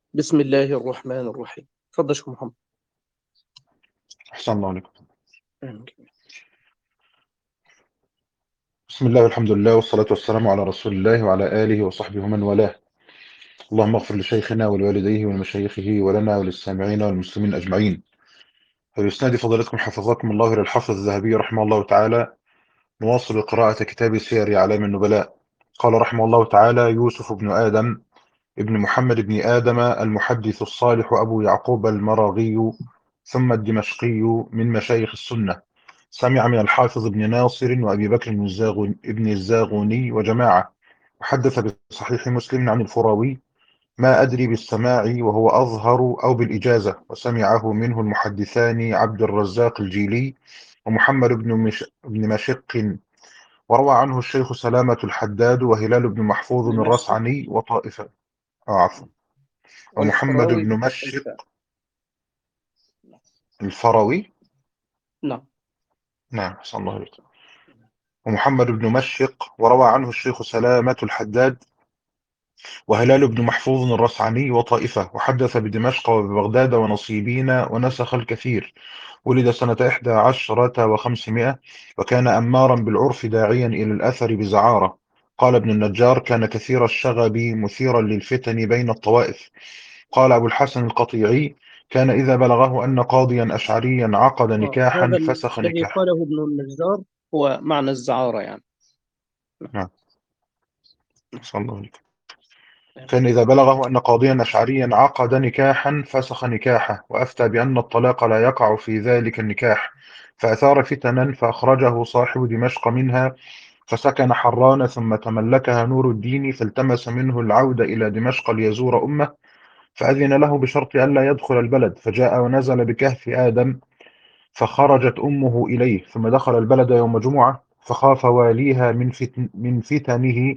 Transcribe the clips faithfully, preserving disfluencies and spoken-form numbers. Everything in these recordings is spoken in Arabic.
بسم الله الرحمن الرحيم. اتفضل يا شيخ محمد. أحسن الله عليكم. آمين. بسم الله والحمد لله والصلاة والسلام على رسول الله وعلى آله وصحبه ومن والاه. اللهم اغفر لشيخنا ولوالديه ولمشايخه ولنا وللسامعين والمسلمين أجمعين. فبإسناد فضلكم حفظكم الله إلى الحافظ الذهبي رحمه الله تعالى، نواصل قراءة كتاب سير أعلام النبلاء. قال رحمه الله تعالى: يوسف بن آدم ابن محمد بن آدم المحدث الصالح أبو يعقوب المراغي ثم الدمشقي من مشايخ السنة، سمع من الحافظ ابن ناصر وأبي بكر بن الزاغ- ابن الزاغوني وجماعة، وحدث بصحيح مسلم عن الفراوي، ما أدري بالسماع وهو أظهر أو بالإجازة، وسمعه منه المحدثان عبد الرزاق الجيلي ومحمد بن مش بن مشق، وروى عنه الشيخ سلامة الحداد وهلال بن محفوظ نمشق الرصعني وطائفة. آه عفوا. ومحمد والفراوي بن بفتح مشق الفاء. الفروي. نعم. نعم صلى الله عليه وسلم. ومحمد بن مشق، وروى عنه الشيخ سلامة الحداد وهلال بن محفوظ الرصعني وطائفة، وحدث بدمشق وببغداد ونصيبين ونسخ الكثير. ولد سنة إحدى عشرة وخمسمائة، وكان أمارا بالعرف داعيا إلى الأثر بزعارة. قال ابن النجار: كان كثير الشغب مثيرا للفتن بين الطوائف. قال أبو الحسن القطيعي: كان إذا بلغه أن قاضيا أشعريا عقد آه. نكاحا هذا فسخ الذي نكاحه. قاله ابن النجار هو معنى الزعارة يعني. نعم صلى الله عليه وسلم. نعم. كان إذا بلغه أن قاضيا أشعريا عقد نكاحا فسخ نكاحه، وأفتى بأن الطلاق لا يقع في ذلك النكاح، فأثار فتنا فأخرجه صاحب دمشق منها، فسكن حران ثم تملكها نور الدين، فالتمس منه العودة إلى دمشق ليزور أمه، فأذن له بشرط ألا يدخل البلد، فجاء ونزل بكهف آدم، فخرجت أمه إليه، ثم دخل البلد يوم جمعة، فخاف واليها من فتن من فتنه،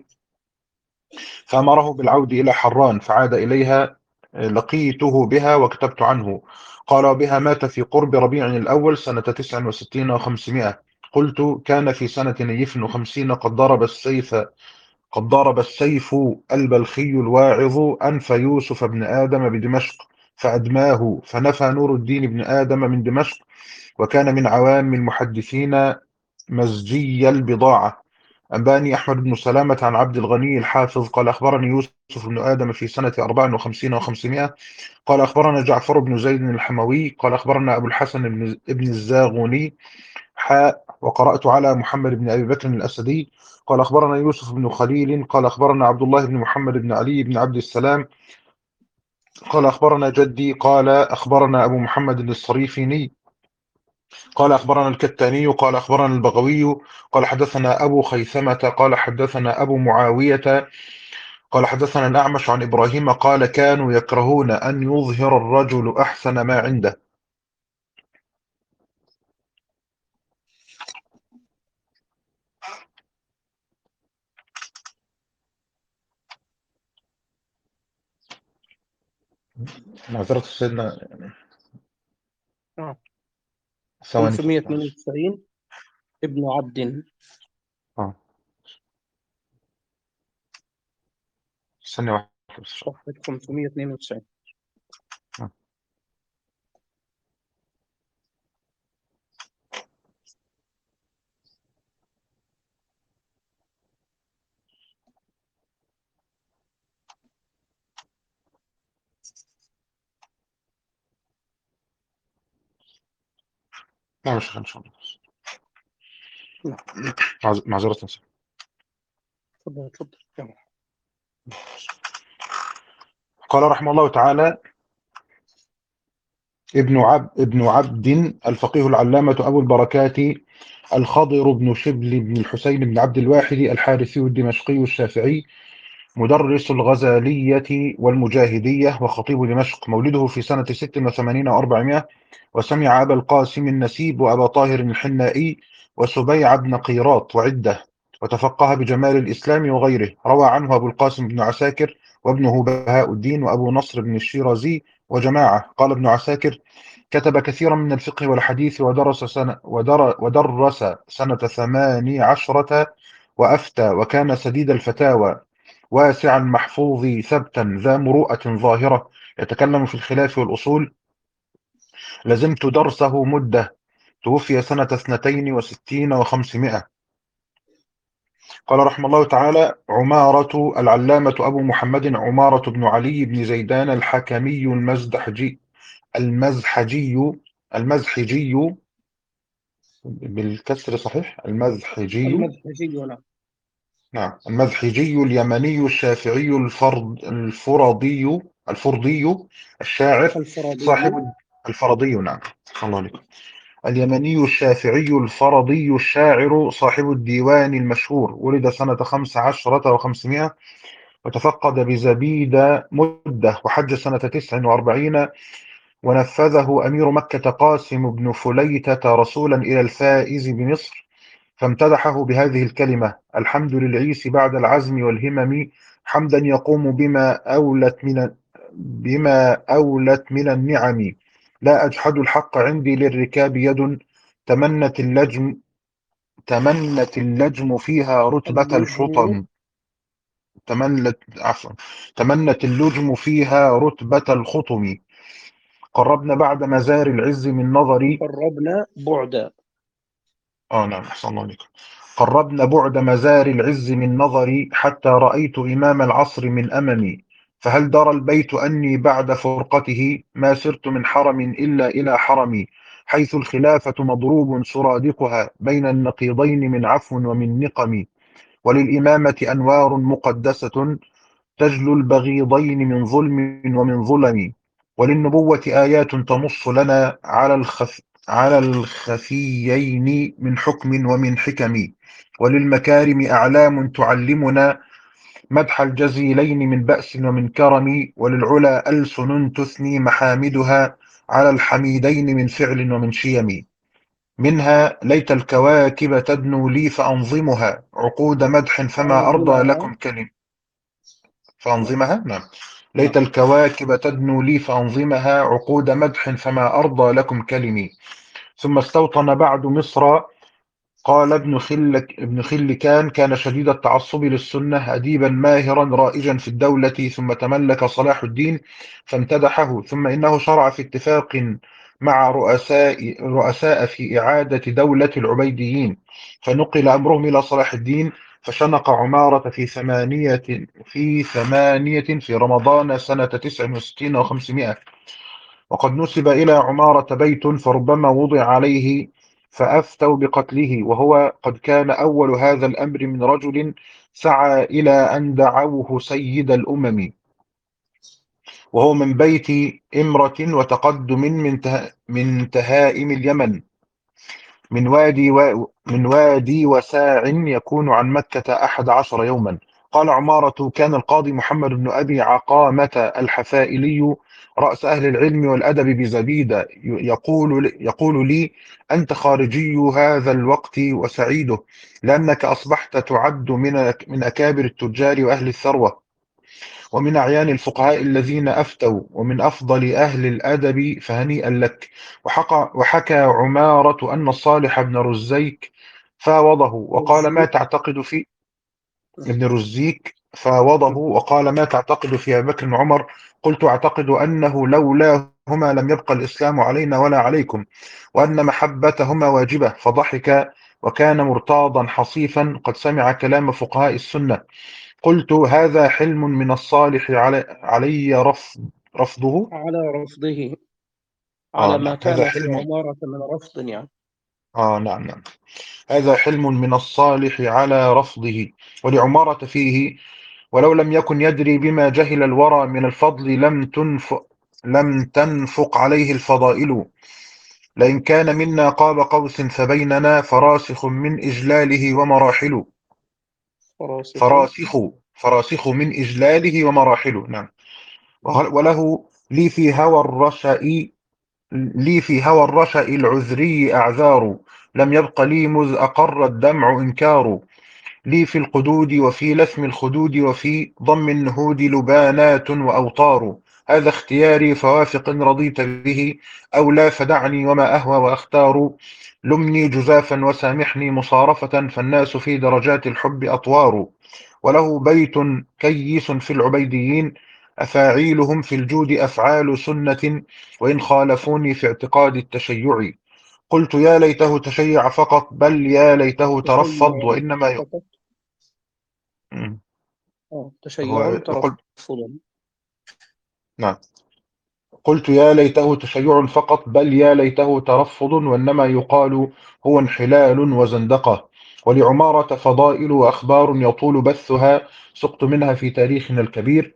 فأمره بالعود إلى حران، فعاد إليها. لقيته بها وكتبت عنه. قال: بها مات في قرب ربيع الأول سنة تسع وستين وخمسمائة. قلت: كان في سنة نيف وخمسين قد ضرب السيف قد ضرب السيف البلخي الواعظ أنف يوسف بن آدم بدمشق، فأدماه، فنفى نور الدين بن آدم من دمشق، وكان من عوام المحدثين مزجي البضاعة. أنباني أحمد بن سلامة عن عبد الغني الحافظ قال: أخبرني يوسف بن آدم في سنة أربع وخمسين وخمسمائة. قال: أخبرنا جعفر بن زيد الحموي قال: أخبرنا أبو الحسن بن ابن الزاغوني حاء. وقرأت على محمد بن أبي بكر الأسدي قال: أخبرنا يوسف بن خليل قال: أخبرنا عبد الله بن محمد بن علي بن عبد السلام قال: أخبرنا جدي قال: أخبرنا أبو محمد الصريفيني قال: أخبرنا الكتاني قال: أخبرنا البغوي قال: حدثنا أبو خيثمة قال: حدثنا أبو معاوية قال: حدثنا الأعمش عن إبراهيم قال: كانوا يكرهون أن يظهر الرجل أحسن ما عنده. معذرة سيدنا، آه. ثواني معلش. خمسمائة واثنين وتسعين ابن عبد. اه ثانية واحدة بس. صفحة خمسمائة واثنين وتسعين. آه. لا مش إن شاء الله. نعم. معذ- معذرة سيدنا. تفضل تفضل. يلا. قال رحمه الله تعالى: ابن عبد ابن عبد الفقيه العلامة أبو البركات الخضر بن شبل بن الحسين بن عبد الواحد الحارثي الدمشقي الشافعي، مدرس الغزالية والمجاهدية وخطيب دمشق، مولده في سنة ست وثمانين وأربعمائة، وسمع أبا القاسم النسيب وأبا طاهر الحنائي وسبيع بن قيراط وعدة، وتفقه بجمال الإسلام وغيره. روى عنه أبو القاسم بن عساكر وابنه بهاء الدين وأبو نصر بن الشيرازي وجماعة. قال ابن عساكر: كتب كثيرا من الفقه والحديث، ودرس سنة, ودر ودرس سنة ثمان عشرة، وأفتى، وكان سديد الفتاوى، واسعا محفوظ ثبتا ذا مروءة ظاهرة يتكلم في الخلاف والأصول. لزمت درسه مدة، توفي سنة اثنتين وستين وخمسمائة. قال رحمه الله تعالى: عمارة العلامة أبو محمد عمارة بن علي بن زيدان الحكمي المزدحجي المزحجي المزحجي بالكسر صحيح، المزحجي. المذهبي ولا نعم، المزحجي اليمني الشافعي الفرد الفرضي الفرضي الشاعر الفرضي صاحب الفرضي. نعم، الله عليكم. اليمني الشافعي الفرضي الشاعر صاحب الديوان المشهور، ولد سنة خمس عشرة وخمسمائة، وتفقد بزبيد مدة، وحج سنة تسع وأربعين، ونفذه أمير مكة قاسم بن فليتة رسولا إلى الفائز بمصر، فامتدحه بهذه الكلمة: الحمد للعيس بعد العزم والهمم، حمدا يقوم بما أولت من بما أولت من النعم، لا أجحد الحق عندي للركاب يد، تمنت اللجم تمنت اللجم فيها رتبة اللجم الحطم تمنت عفوا تمنت اللجم فيها رتبة الخطم. قربنا بعد مزار العز من نظري. قربنا بعدا. اه نعم، أحسن الله عليكم. قربنا بعد مزار العز من نظري، حتى رأيت إمام العصر من أممي، فهل درى البيت أني بعد فرقته ما سرت من حرم إلا إلى حرمي، حيث الخلافة مضروب سرادقها بين النقيضين من عفو ومن نقم، وللإمامة أنوار مقدسة تجلو البغيضين من ظلم ومن ظلم، وللنبوة آيات تنص لنا على الخف على الخفيين من حكم ومن حكم، وللمكارم أعلام تعلمنا مدح الجزيلين من بأس ومن كرم، وللعلا ألسن تثني محامدها على الحميدين من فعل ومن شيم، منها ليت الكواكب تدنو لي فأنظمها عقود مدح فما أرضى أنظمها. لكم كلم نعم فأنظمها. نعم. ليت نعم. الكواكب تدنو لي فأنظمها عقود مدح فما أرضى لكم كلمي. ثم استوطن بعد مصر. قال ابن خلك ابن خلكان: كان شديد التعصب للسنة، أديبا ماهرا رائجا في الدولة، ثم تملك صلاح الدين فامتدحه، ثم إنه شرع في اتفاق مع رؤساء رؤساء في إعادة دولة العبيديين، فنقل أمرهم إلى صلاح الدين، فشنق عمارة في ثمانية في ثمانية في رمضان سنة تسع وستين وخمسمائة. وقد نسب إلى عمارة بيت فربما وضع عليه فأفتوا بقتله، وهو قد كان أول هذا الأمر من رجل سعى إلى أن دعوه سيد الأمم، وهو من بيت إمرة وتقدم من ته- من تهائم اليمن، من وادي و... من وادي وساع يكون عن مكة أحد عشر يوما. قال عمارة: كان القاضي محمد بن أبي عقامة الحفائلي رأس أهل العلم والأدب بزبيدة، يقول يقول لي: أنت خارجي هذا الوقت وسعيده، لأنك أصبحت تعد من من أكابر التجار وأهل الثروة، ومن أعيان الفقهاء الذين أفتوا، ومن أفضل أهل الأدب، فهنيئا لك. وحكى, وحكى عمارة أن الصالح بن رزيك فاوضه وقال: ما الزيك. تعتقد في ابن رزيك فاوضه وقال: ما تعتقد في أبي بكر وعمر؟ قلت: أعتقد أنه لولاهما لم يبقى الإسلام علينا ولا عليكم، وأن محبتهما واجبة. فضحك وكان مرتاضا حصيفا، قد سمع كلام فقهاء السنة. قلت: هذا حلم من الصالح علي, علي رفض رفضه. على رفضه. آه على ما نعم، هذا كان في حلم. عمارة من رفض يعني. آه نعم نعم، هذا حلم من الصالح على رفضه. ولعمارة فيه: ولو لم يكن يدري بما جهل الورى من الفضل لم تنفق لم تنفق عليه الفضائل، لئن كان منا قاب قوس فبيننا فراسخ من إجلاله ومراحل. فراسخ. فراسخ فراسخ من إجلاله ومراحل. نعم. وله لي في هوى الرشأ لي في هوى الرشأ العذري أعذار، لم يبق لي مذ أقر الدمع إنكار، لي في القدود وفي لثم الخدود وفي ضم النهود لبانات وأوطار، هذا اختياري فوافق إن رضيت به، أو لا فدعني وما أهوى وأختار. لمني جزافا وسامحني مصارفة، فالناس في درجات الحب أطوار. وله بيت كيس في العبيديين، أفاعيلهم في الجود أفعال سنة، وإن خالفوني في اعتقاد التشيع. قلت يا ليته تشيع فقط، بل يا ليته ترفض تشيع وإنما ي... فقط. مم. آه. هو تشيع قلت ترفضا. نعم. قلت يا ليته تشيع فقط، بل يا ليته ترفض، وإنما يقال هو انحلال وزندقة. ولعمارة فضائل وأخبار يطول بثها، سقت منها في تاريخنا الكبير.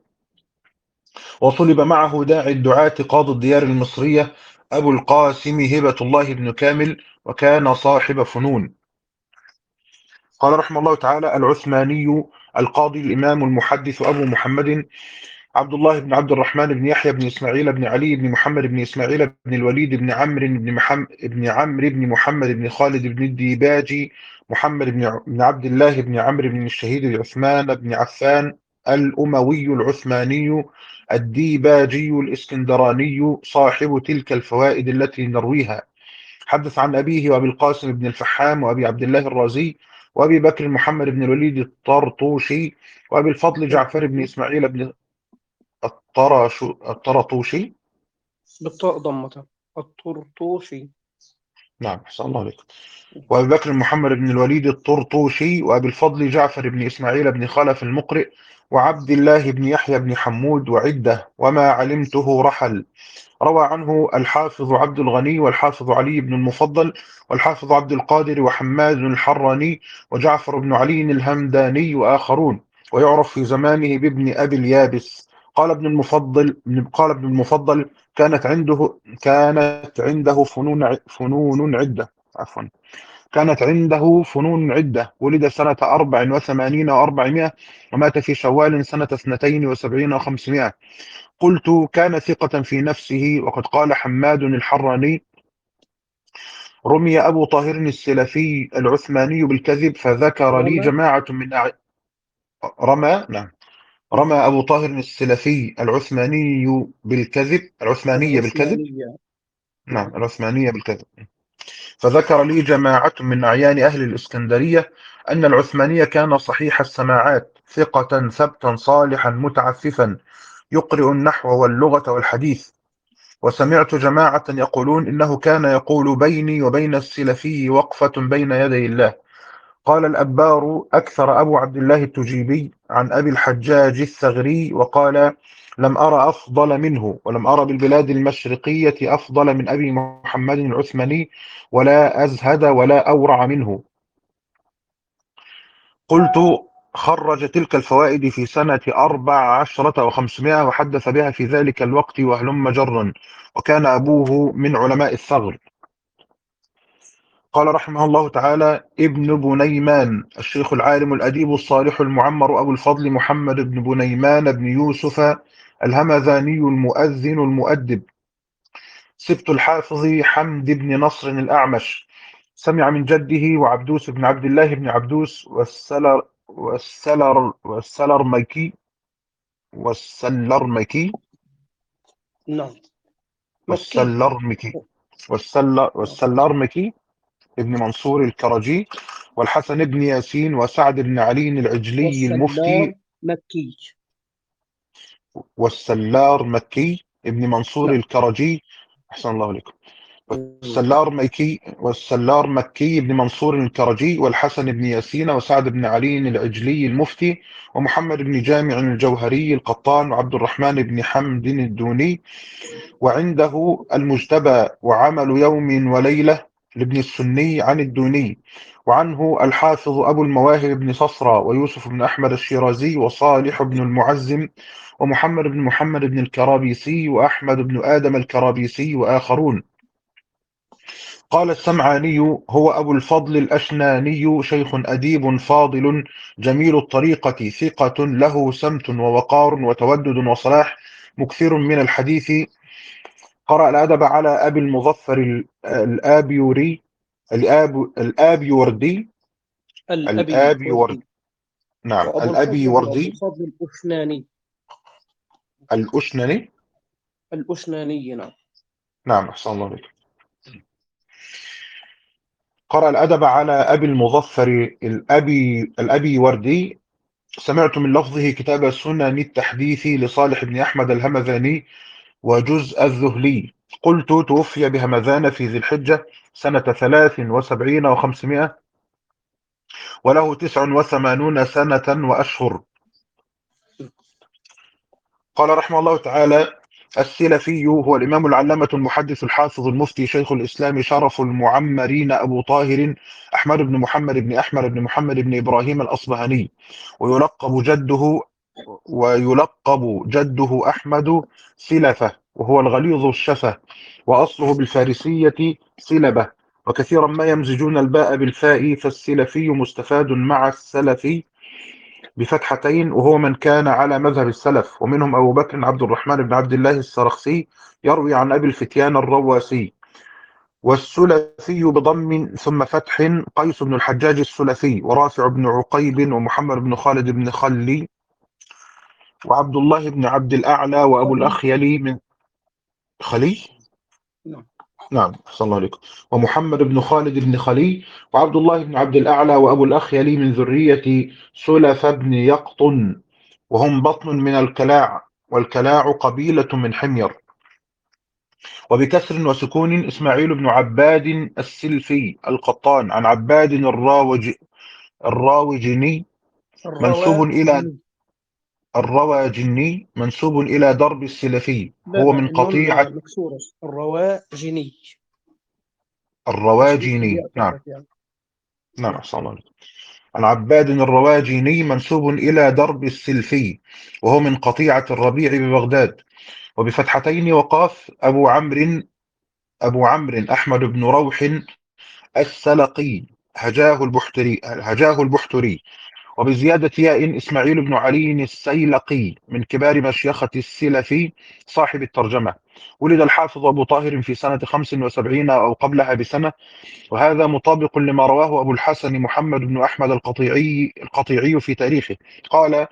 وصلب معه داعي الدعاة قاضي الديار المصرية، أبو القاسم هبة الله بن كامل، وكان صاحب فنون. قال رحمه الله تعالى: العثماني القاضي الإمام المحدث أبو محمد عبد الله بن عبد الرحمن بن يحيى بن إسماعيل بن علي بن محمد بن إسماعيل بن الوليد بن عمرو بن محمد بن عمرو بن محمد بن خالد بن الديباجي، محمد بن ع- بن عبد الله بن عمرو بن الشهيد عثمان بن عفان، الأموي العثماني الديباجي الإسكندراني، صاحب تلك الفوائد التي نرويها. حدث عن أبيه وأبي القاسم بن الفحام وأبي عبد الله الرازي وأبي بكر محمد بن الوليد الطرطوشي وأبي الفضل جعفر بن ترطوشي إسماعيل بن الطرش الطرطوشي. بالطاء ضمة. الطرطوشي. نعم، أحسن الله عليك. وأبي بكر محمد بن الوليد الطرطوشي وأبي الفضل جعفر بن إسماعيل بن خلف المقرئ وعبد الله بن يحيى بن حمود وعدة، وما علمته رحل. روى عنه الحافظ عبد الغني والحافظ علي بن المفضل والحافظ عبد القادر وحماد الحراني وجعفر بن علي الهمداني وآخرون، ويعرف في زمانه بابن أبي اليابس. قال ابن المفضل قال ابن المفضل: كانت عنده كانت عنده فنون فنون عدة عفوا كانت عنده فنون عدة. ولد سنة أربع وثمانين وأربعمائة، ومات في شوال سنة اثنتين وسبعين وخمسمائة. قلت: كان ثقة في نفسه. وقد قال حماد الحراني: رمي أبو طاهر السلفي العثماني بالكذب، فذكر لي رمى. جماعة من أع... رمى نعم مم. رمى أبو طاهر السلفي العثماني بالكذب العثمانية بالكذب العثمانية. نعم نعم. العثمانية بالكذب. فذكر لي جماعة من أعيان أهل الإسكندرية أن العثمانية كان صحيح السماعات، ثقة ثبتا صالحا متعففا، يقرئ النحو واللغة والحديث. وسمعت جماعة يقولون إنه كان يقول: بيني وبين السلفي وقفة بين يدي الله. قال الأبار: أكثر أبو عبد الله التجيبي عن أبي الحجاج الثغري وقال: لم أرى أفضل منه، ولم أرى بالبلاد المشرقية أفضل من أبي محمد العثماني، ولا أزهد ولا أورع منه. قلت: خرج تلك الفوائد في سنة أربع عشرة وخمسمائة، وحدث بها في ذلك الوقت وهلم جرا، وكان أبوه من علماء الثغر. قال رحمه الله تعالى: ابن بنيمان الشيخ العالم الأديب الصالح المعمر أبو الفضل محمد بن بنيمان بن يوسف الهمذاني المؤذن المؤدب، سبط الحافظ حمد بن نصر الأعمش. سمع من جده وعبدوس بن عبد الله بن عبدوس والسلر والسلر والسلرمكي والسلرمكي نعم. مكي. والسلرمكي والسل آه. والسلرمكي ابن منصور الكرجي، والحسن بن ياسين، وسعد بن علي العجلي والسلار المفتي. مكي. والسلار مكي ابن منصور نعم. الكرجي. أحسن الله عليكم. مم. والسلار مكي والسلار مكي بن منصور الكرجي، والحسن بن ياسين، وسعد بن علي العجلي المفتي، ومحمد بن جامع الجوهري القطان، وعبد الرحمن بن حمد الدوني. وعنده المجتبى وعمل يوم وليلة لابن السني عن الدوني. وعنه الحافظ أبو المواهب بن صصرى، ويوسف بن أحمد الشيرازي، وصالح بن المعزم، ومحمد بن محمد بن الكرابيسي، وأحمد بن آدم الكرابيسي، وآخرون. قال السمعاني: هو أبو الفضل الأشناني، شيخ أديب فاضل جميل الطريقة، ثقة له سمت ووقار وتودد وصلاح، مكثر من الحديث. قرأ الأدب على أبي المظفر ال- الآبيوري الآب الآبيوردي الأبي الآبيورد وردي. نعم وأبو الفضل هو أبو الآبيوردي الفضل الأشناني. الأشنني. الأشناني. نعم. نعم أحسن الله عليك. قرأ الأدب على أبي المظفر الأبي الأبي وردي. سمعت من لفظه كتاب سنن التحديث لصالح بن أحمد الهمذاني وجزء الذهلي. قلت توفي بهمذان في ذي الحجة سنة ثلاث وسبعين وخمسمائة وله تسع وثمانون سنة وأشهر. قال رحمه الله تعالى: السلفي هو الإمام العلامة المحدث الحافظ المفتي شيخ الإسلام شرف المعمرين أبو طاهر أحمد بن محمد بن أحمد بن محمد بن إبراهيم الأصبهاني، ويلقب جده ويلقب جده أحمد سلفة، وهو الغليظ الشفة، وأصله بالفارسية سلبة، وكثيرا ما يمزجون الباء بالفاء، فالسلفي مستفاد مع السلفي بفتحتين، وهو من كان على مذهب السلف، ومنهم أبو بكر عبد الرحمن بن عبد الله السرخسي يروي عن أبي الفتيان الرواسي. والسلفي بضم ثم فتح قيس بن الحجاج السلفي، ورافع بن عقيب، ومحمد بن خالد بن خلي، وعبد الله بن عبد الأعلى، وأبو الأخيل من خلي. نعم. نعم أحسن الله عليكم. ومحمد بن خالد بن خلي، وعبد الله بن عبد الأعلى، وأبو الأخيل من ذرية سلف بن يقطن، وهم بطن من الكلاع، والكلاع قبيلة من حمير. وبكسر وسكون إسماعيل بن عباد السلفي القطان، عن عباد الراوج الراوجني منسوب إلى الرواجني. الرواجني منسوب إلى درب السلفي، لا هو لا، من النون قطيعة مكسورة. الرواجني تشديد الرواجيني. الياء نعم. فقط يعني. نعم نعم. أحسن الله عليكم. عن عباد الرواجيني منسوب إلى درب السلفي، وهو من قطيعة الربيع ببغداد، وبفتحتين وقاف. أبو عمرو أبو عمرو أحمد بن روح السلقي، هجاه البحتري هجاه البحتري وبزيادة ياء إسماعيل بن علي السيلقي، من كبار مشيخة السلفي صاحب الترجمة. ولد الحافظ أبو طاهر في سنة خمس وسبعين أو قبلها بسنة، وهذا مطابق لما رواه أبو الحسن محمد بن أحمد القطيعي القطيعي في تاريخه. قال: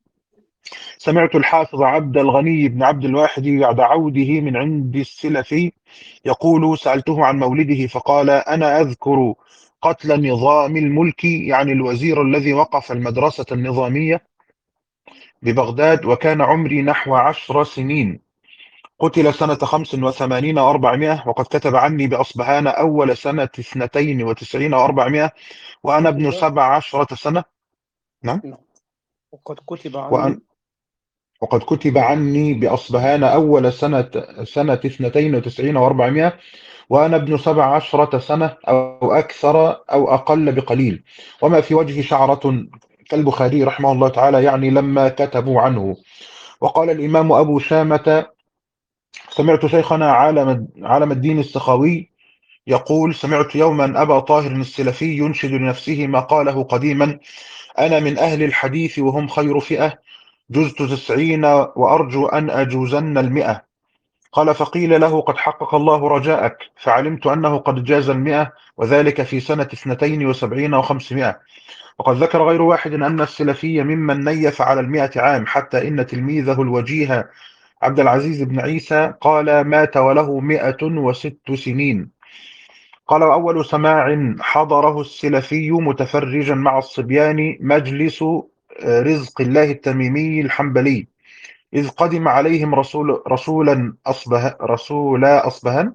سمعت الحافظ عبد الغني بن عبد الواحد بعد عوده من عند السلفي يقول: سألته عن مولده فقال: أنا أذكر قتل نظام الملك، يعني الوزير الذي وقف المدرسة النظامية ببغداد، وكان عمري نحو عشر سنين. قتل سنة خمس وثمانين وأربعمائة، وقد كتب عني بأصبهان أول سنة اثنتين وتسعين وأربعمائة، وأنا ابن كتب. سبع عشرة سنة. نعم. نعم. وقد كتب وأن عني. وقد كتب عني بأصبهان أول سنة سنة اثنتين وتسعين وأربعمائة، وأنا ابن سبع عشرة سنة أو أكثر أو أقل بقليل، وما في وجهي شعرة، كالبخاري رحمه الله تعالى، يعني لما كتبوا عنه. وقال الإمام أبو شامة: سمعت شيخنا عالم عالم الدين السخاوي يقول: سمعت يوما أبا طاهر السلفي ينشد لنفسه ما قاله قديما: أنا من أهل الحديث وهم خير فئة، جزت تسعين وأرجو أن أجوزن المئة. قال: فقيل له: قد حقق الله رجاءك، فعلمت أنه قد جاز المئة، وذلك في سنة اثنتين وسبعين وخمسمائة. وقد ذكر غير واحد أن السلفي ممن نيف على المئة عام، حتى إن تلميذه الوجيه عبد العزيز بن عيسى قال: مات وله مئة وست سنين. قال: وأول سماع حضره السلفي متفرجا مع الصبيان مجلس رزق الله التميمي الحنبلي، إذ قدم عليهم رسول رسولا أصبه رسولا أصبهان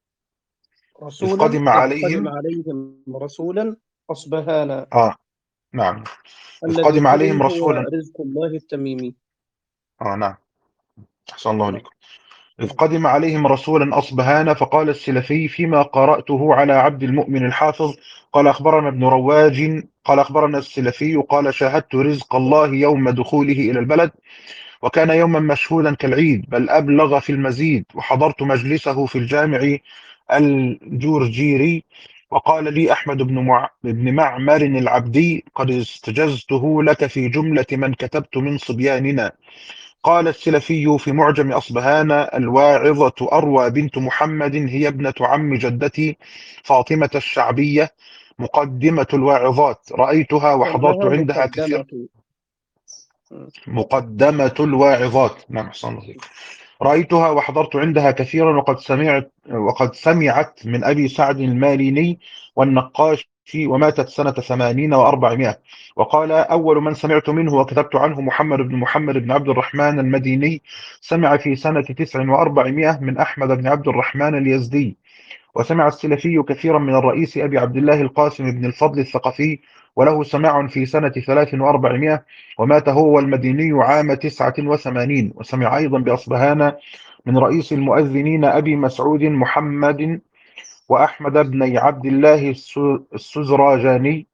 إذ رسولا. قدم إذ قدم عليهم عليهم رسولا أصبهانا، آه نعم إذ الذي قدم عليهم قيل هو رسولا رزق الله التميمي. آه نعم أحسن الله نعم. عليكم. إذ قدم عليهم رسولا أصبهان، فقال السلفي فيما قرأته على عبد المؤمن الحافظ: قال أخبرنا ابن رواج قال أخبرنا السلفي قال: شاهدت رزق الله يوم دخوله إلى البلد، وكان يوما مشهودا كالعيد، بل أبلغ في المزيد، وحضرت مجلسه في الجامع الجورجيري. وقال لي أحمد بن, مع... بن معمر العبدي: قد استجزته لك في جملة من كتبت من صبياننا. قال السلفي في معجم أصبهان: الواعظة أروى بنت محمد هي ابنة عم جدتي فاطمة الشعبية، مقدمة الواعظات، رأيتها وحضرت كأنها عندها كثير. مقدمة. م. مقدمة الواعظات. نعم أحسن الله عليك. رأيتها وحضرت عندها كثيرا، وقد سمعت وقد سمعت من أبي سعد الماليني والنقاش، وماتت سنة ثمانين وأربعمائة. وقال: أول من سمعت منه وكتبت عنه محمد بن محمد بن عبد الرحمن المديني، سمع في سنة تسع وأربعمائة من أحمد بن عبد الرحمن اليزدي. وسمع السلفي كثيرا من الرئيس أبي عبد الله القاسم بن الفضل الثقفي، وله سماع في سنة ثلاث وأربعمائة، ومات هو والمديني عام تسعة وثمانين. وسمع أيضا بأصبهان من رئيس المؤذنين أبي مسعود محمد وأحمد بن عبد الله السزراجاني،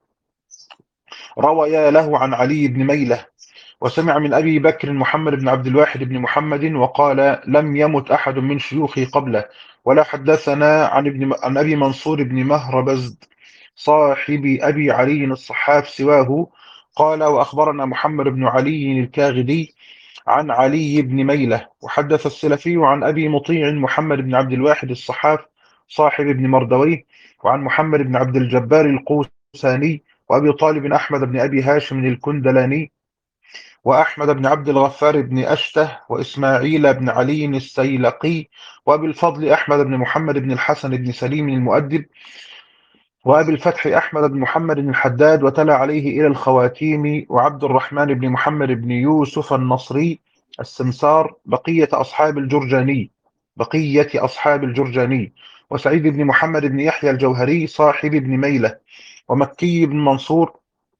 رويا له عن علي بن ميلة. وسمع من أبي بكر محمد بن عبد الواحد بن محمد، وقال: لم يمت أحد من شيوخي قبله. ولا حدثنا عن ابن عن أبي منصور بن مهربزد صاحب أبي علي الصحاف سواه. قال: وأخبرنا محمد بن علي الكاغدي عن علي بن ميلة. وحدث السلفي عن أبي مطيع محمد بن عبد الواحد الصحاف صاحب ابن مردويه، وعن محمد بن عبد الجبار القوساني، وأبي طالب أحمد بن أبي هاشم الكندلاني، وأحمد بن عبد الغفار بن أشته، وإسماعيل بن علي السيلقي، وأبي الفضل أحمد بن محمد بن الحسن بن سليم المؤدب، وأبي الفتح أحمد بن محمد بن الحداد، وتلا عليه إلى الخواتيم، وعبد الرحمن بن محمد بن يوسف النصري السمسار، بقية أصحاب الجرجاني بقية أصحاب الجرجاني وسعيد بن محمد بن يحيى الجوهري صاحب ابن ميلة، ومكي بن منصور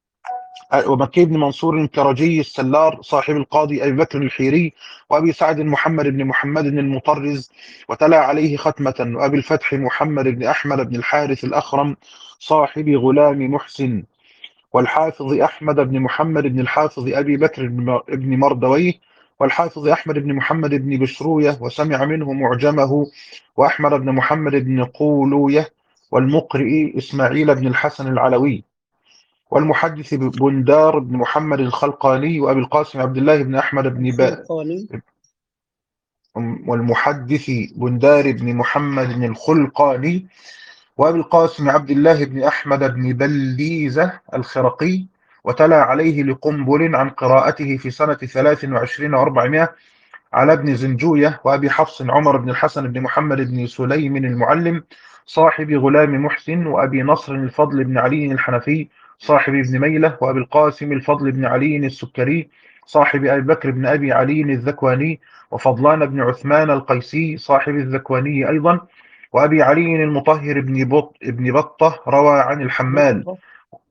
ومكي بن منصور الكرجي السلار صاحب القاضي أبي بكر الحيري، وأبي سعد محمد بن محمد المطرز، وتلا عليه ختمة، وأبي الفتح محمد بن أحمد بن الحارث الأخرم صاحب غلام محسن، والحافظ أحمد بن محمد بن الحافظ أبي بكر بن مردويه، والحافظ أحمد بن محمد بن بشروية، وسمع منه معجمه، وأحمد بن محمد بن قولويه، والمقرئ إسماعيل بن الحسن العلوي، والمحدث بندار بن محمد الخلقاني، وأبي القاسم عبد الله بن أحمد بن با الخلقاني. والمحدث بندار بن محمد الخلقاني، وأبي القاسم عبد الله بن أحمد بن بليزة الخرقي. وتلا عليه لقنبل عن قراءته في سنة ثلاث وعشرين وأربعمائة على ابن زنجوية، وأبي حفص عمر بن الحسن بن محمد بن سليم المعلم صاحب غلام محسن، وأبي نصر الفضل بن علي الحنفي صاحب ابن ميلة، وأبي القاسم الفضل بن علي السكري صاحب أبي بكر بن أبي علي الذكواني، وفضلان بن عثمان القيسي صاحب الذكواني أيضا، وأبي علي المطهر بن بط بن بطة روى عن الحمال بطة.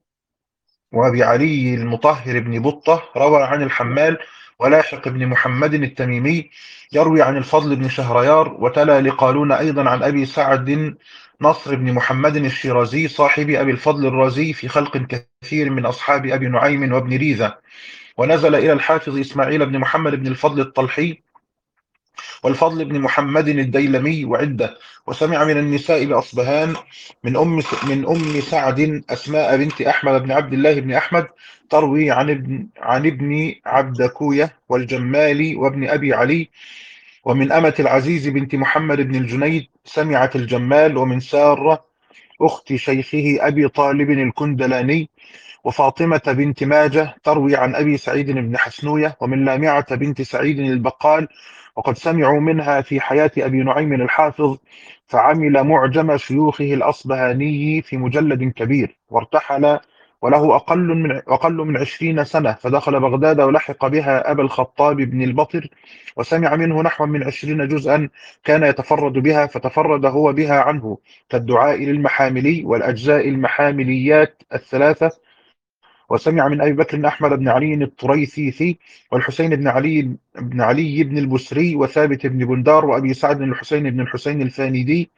وأبي علي المطهر بن بطة روى عن نعم. الحمال، ولاحق بن محمد التميمي يروي عن الفضل بن شهريار. وتلا لقالون أيضا عن أبي سعد نصر بن محمد الشيرازي صاحب أبي الفضل الرازي في خلق كثير من أصحاب أبي نعيم وابن ريذة. ونزل إلى الحافظ إسماعيل بن محمد بن الفضل الطلحي والفضل بن محمد الديلمي وعدة. وسمع من النساء بأصبهان من أم من أم سعد أسماء بنت أحمد بن عبد الله بن أحمد، تروي عن ابن عن ابن عبدكوية والجمال وابن أبي علي. ومن أمة العزيز بنت محمد بن الجنيد سمعت الجمال. ومن سارة أخت شيخه أبي طالب الكندلاني، وفاطمة بنت ماجة تروي عن أبي سعيد بن حسنوية. ومن لامعة بنت سعيد البقال، وقد سمعوا منها في حياة أبي نعيم الحافظ، فعمل معجم شيوخه الأصبهاني في مجلد كبير، وارتحل وله أقل من أقل من عشرين سنة، فدخل بغداد ولحق بها أبا الخطاب بن البطر، وسمع منه نحو من عشرين جزءا كان يتفرد بها، فتفرد هو بها عنه، كالدعاء للمحاملي والأجزاء المحامليات الثلاثة. وسمع من أبي بكر بن أحمد بن علي الطريثيثي، والحسين بن علي بن علي بن البسري، وثابت بن بندار، وأبي سعد بن الحسين بن الحسين الفانيدي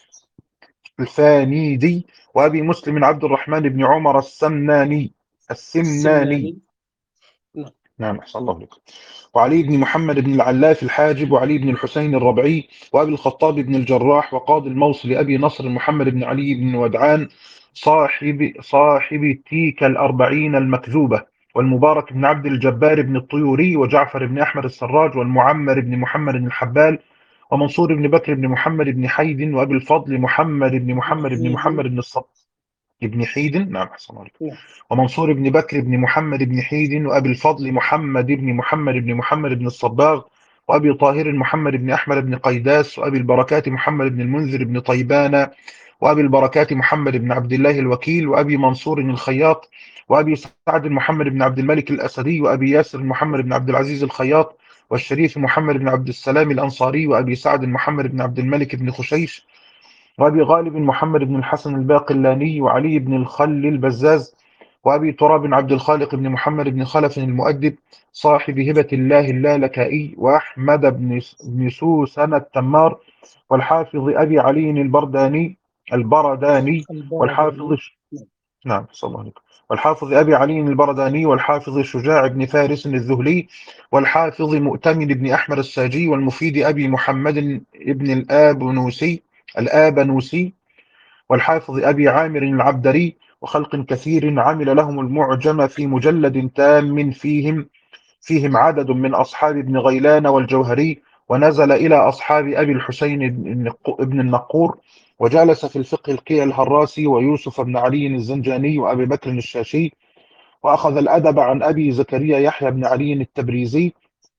الفانيدي وأبي مسلم عبد الرحمن بن عمر السمناني السمناني السمناني. نعم. نعم أحسن الله لك. وعلي بن محمد بن العلاف الحاجب، وعلي بن الحسين الربعي، وأبي الخطاب بن الجراح، وقاضي الموصل أبي نصر محمد بن علي بن ودعان صاحب صاحب تيك الأربعين المكذوبة، والمبارك بن عبد الجبار بن الطيوري، وجعفر بن أحمد السراج، والمعمر بن محمد بن الحبال، ومنصور بن بكر بن محمد بن حيد، وأبي الفضل محمد بن محمد بن محمد نحيد. بن الصب بن حيد. نعم أحسن الله. نعم. ومنصور بن بكر بن محمد بن حيد، وأبي الفضل محمد بن محمد بن محمد بن الصباغ، وأبي طاهر محمد بن أحمد بن قيداس، وأبي البركات محمد بن المنذر بن طيبان، وأبي البركات محمد بن عبد الله الوكيل، وأبي منصور الخياط، وأبي سعد محمد بن عبد الملك الأسدي، وأبي ياسر محمد بن عبد العزيز الخياط، والشريف محمد بن عبد السلام الأنصاري، وأبي سعد محمد بن عبد الملك بن خشيش، وأبي غالب محمد بن الحسن الباقلاني، وعلي بن الخل البزاز، وأبي تراب عبد الخالق بن محمد بن خلف المؤدب صاحب هبة الله اللالكائي، وأحمد بن بن سوسن التمار، والحافظ أبي علي البرداني البرداني والحافظ البرداني. نعم صلى الله عليه وسلم. والحافظ أبي علي البرداني، والحافظ شجاع بن فارس الذهلي، والحافظ مؤتمن بن أحمد الساجي، والمفيد أبي محمد بن الآبنوسي الآبنوسي، والحافظ أبي عامر العبدري، وخلق كثير عمل لهم المعجم في مجلد تام فيهم فيهم عدد من أصحاب ابن غيلان والجوهري، ونزل إلى أصحاب أبي الحسين بن النقور، وجالس في الفقه القي الهراسي، ويوسف بن علي الزنجاني، وأبي بكر الشاشي، وأخذ الأدب عن أبي زكريا يحيى بن علي التبريزي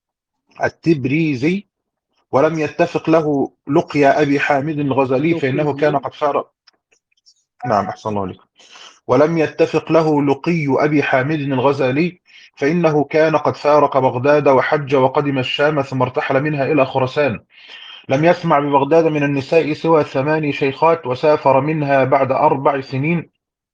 التبريزي ولم يتفق له لقيا أبي حامد الغزالي فإنه كان قد فارق نعم أحسن الله عليكم ولم يتفق له لقي أبي حامد الغزالي فإنه كان قد فارق بغداد وحج وقدم الشام ثم ارتحل منها إلى خراسان. لم يسمع ببغداد من النساء سوى ثماني شيخات، وسافر منها بعد أربع سنين.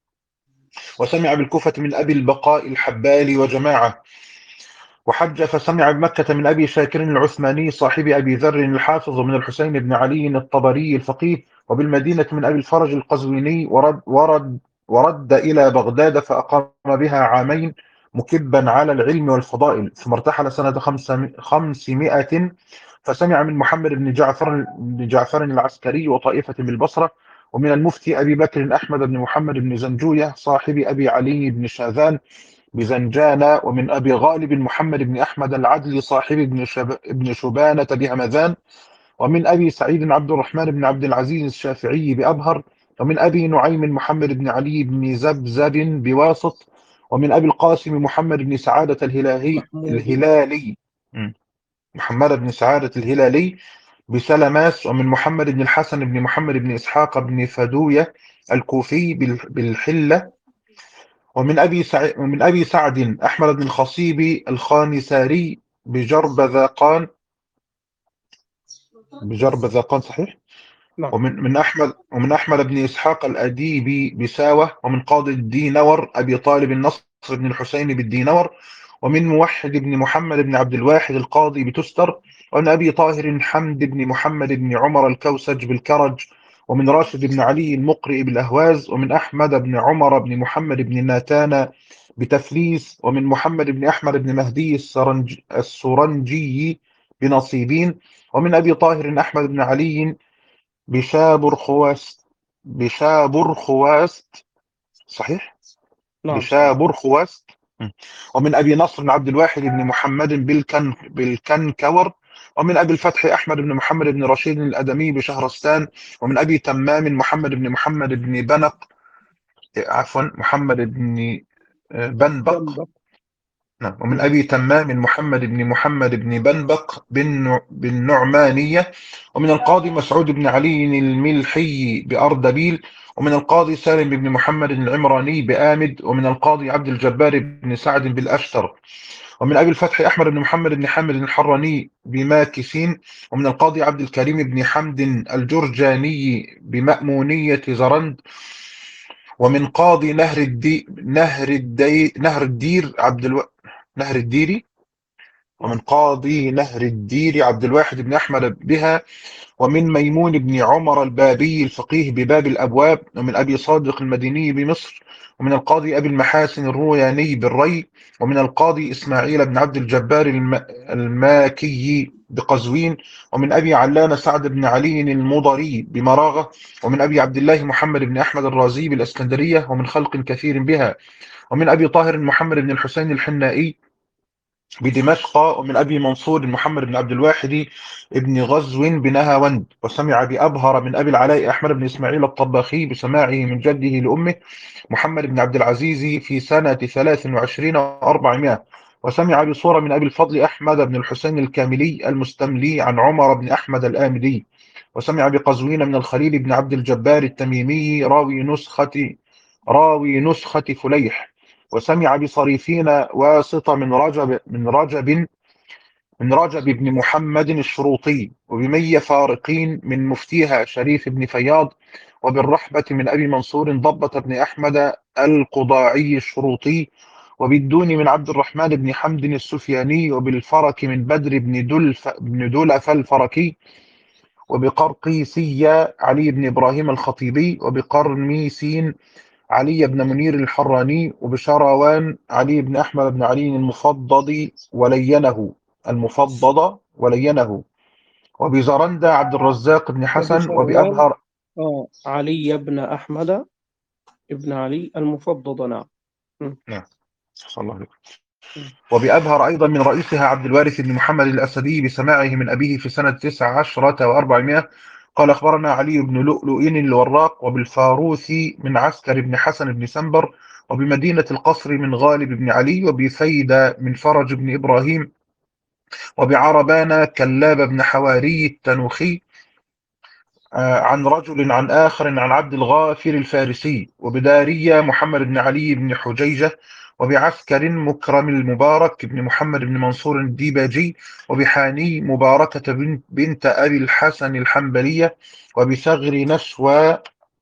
وسمع بالكوفة من أبي البقاء الحبالي وجماعة. وحج فسمع بمكة من أبي شاكر العثماني صاحب أبي ذر الحافظ، من الحسين بن علي الطبري الفقيه، وبالمدينة من أبي الفرج القزويني، ورد, ورد, ورد إلى بغداد فأقام بها عامين مكبا على العلم والفضائل، ثم ارتحل سنة خمسمائة فسمع من محمد بن جعفر بن جعفر العسكري وطائفة بالبصرة، ومن المفتي أبي بكر أحمد بن محمد بن زنجوية صاحب أبي علي بن شاذان بزنجان، ومن أبي غالب محمد بن أحمد العدلي صاحب ابن, شب... ابن شبانة بهمذان، ومن أبي سعيد عبد الرحمن بن عبد العزيز الشافعي بأبهر، ومن أبي نعيم محمد بن علي بن زبزب بواسط، ومن أبي القاسم محمد بن سعادة الهلالي محمود. الهلالي محمد بن سعادة الهلالي بسلماس، ومن محمد بن الحسن بن محمد بن إسحاق بن فدوية الكوفي بالحلة، ومن أبي سع... ومن أبي سعد أحمد بن الخصيب الخانساري بجربذاقان بجربذاقان صحيح. نعم. ومن من أحمد ومن أحمد بن إسحاق الأديبي بساوة، ومن قاضي الدينور أبي طالب النصر بن الحسين بالدينور، ومن موحد بن محمد بن عبد الواحد القاضي بتستر، ومن أبي طاهر حمد بن محمد بن عمر الكوسج بالكرج، ومن راشد بن علي المقرئ بالأهواز، ومن أحمد بن عمر بن محمد بن ناتان بتفليس، ومن محمد بن أحمد بن مهدي السرنج السرنجي بنصيبين، ومن أبي طاهر أحمد بن علي بشابر خواست بشابر خواست صحيح نعم صحيح. بشابر خواست م. ومن أبي نصر بن عبد الواحد بن محمد بالكن بالكنكور، ومن أبي الفتح أحمد بن محمد بن رشيد الأدمي بشهرستان، ومن أبي تمام محمد بن محمد بن بنق عفوا محمد بن بنبق جنبك. نعم. ومن أبي تمام محمد بن محمد بن بنبق بن بالنعمانية، ومن القاضي مسعود بن علي الملحي بأردبيل، ومن القاضي سالم بن محمد العمراني بآمد، ومن القاضي عبد الجبار بن سعد بالأشتر، ومن أبي الفتح أحمد بن محمد بن حامد الحراني بماكسين، ومن القاضي عبد الكريم بن حمد الجرجاني بمأمونية زرند، ومن قاضي نهر الدي نهر الدي نهر الدير عبد الو... نهر الديري ومن نعم. قاضي نهر الدير عبد الواحد بن أحمد بها، ومن ميمون بن عمر البابي الفقيه بباب الأبواب، ومن أبي صادق المديني بمصر، ومن القاضي أبي المحاسن الروياني بالري، ومن القاضي إسماعيل بن عبد الجبار الم... الماكي بقزوين، ومن أبي علان سعد بن علي المضري بمراغة، ومن أبي عبد الله محمد بن أحمد الرازي بالإسكندرية، ومن خلق كثير بها، ومن أبي طاهر محمد بن الحسين الحنائي بدمشق، ومن أبي منصور محمد بن عبد الواحد ابن غزو بنهاوند، وسمع بأبهر من أبي العلاء أحمد بن إسماعيل الطباخي بسماعه من جده لأمه محمد بن عبد العزيز في سنة ثلاث وعشرين وأربعمائة، وسمع بصورة من أبي الفضل أحمد بن الحسين الكاملي المستملي عن عمر بن أحمد الآمدي. وسمع بقزوين من الخليل بن عبد الجبار التميمي راوي نسخة راوي نسخة فليح. وسمع بصريفين واسطة من رجب من رجب من رجب بن محمد الشروطي، وبمية فارقين من مفتيها شريف بن فياض، وبالرحبة من أبي منصور ضبة بن أحمد القضاعي الشروطي، وبالدون من عبد الرحمن بن حمد السفياني، وبالفرك من بدر بن دلف بن دلف الفركي، وبقرقيسية علي بن إبراهيم الخطيبي، وبقرميسين علي بن منير الحراني، وبشروان علي بن أحمد بن علي المفضل ولينه المفضل ولينه، وبزرندة عبد الرزاق بن حسن، وبشروان وبأبهر آه علي بن أحمد ابن علي المفضل. نعم. نعم صلى الله عليه وسلم. م. وبأبهر أيضا من رئيسها عبد الوارث بن محمد الأسدي بسماعه من أبيه في سنة تسع عشرة وأربعمائة قال أخبرنا علي بن لؤلؤ الوراق، وبالفاروثي من عسكر بن حسن بن سنبر، وبمدينة القصر من غالب بن علي، وبفيدة من فرج بن إبراهيم، وبعربان كلاب بن حواري التنوخي عن رجل عن آخر عن عبد الغافر الفارسي، وبدارية محمد بن علي بن حجيجة، وبعسكر مكرم المبارك بن محمد بن منصور الديباجي، وبحاني مباركة بنت, بنت أبي الحسن الحنبلية، وبثغر نشوى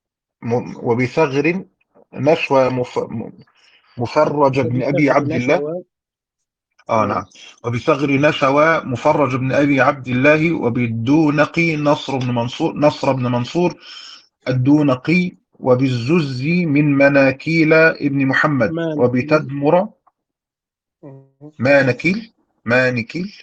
وبثغر نشوى مف مفرج بن أبي وبثغر عبد الله. نشوى. آه نعم. نعم. وبثغر نشوى مفرج بن أبي عبد الله، وبالدونقي نصر بن منصور نصر بن منصور الدونقي، وبالزز من مناكيل ابن محمد، مانكي. وبتدمر م. مانكيل مانكيل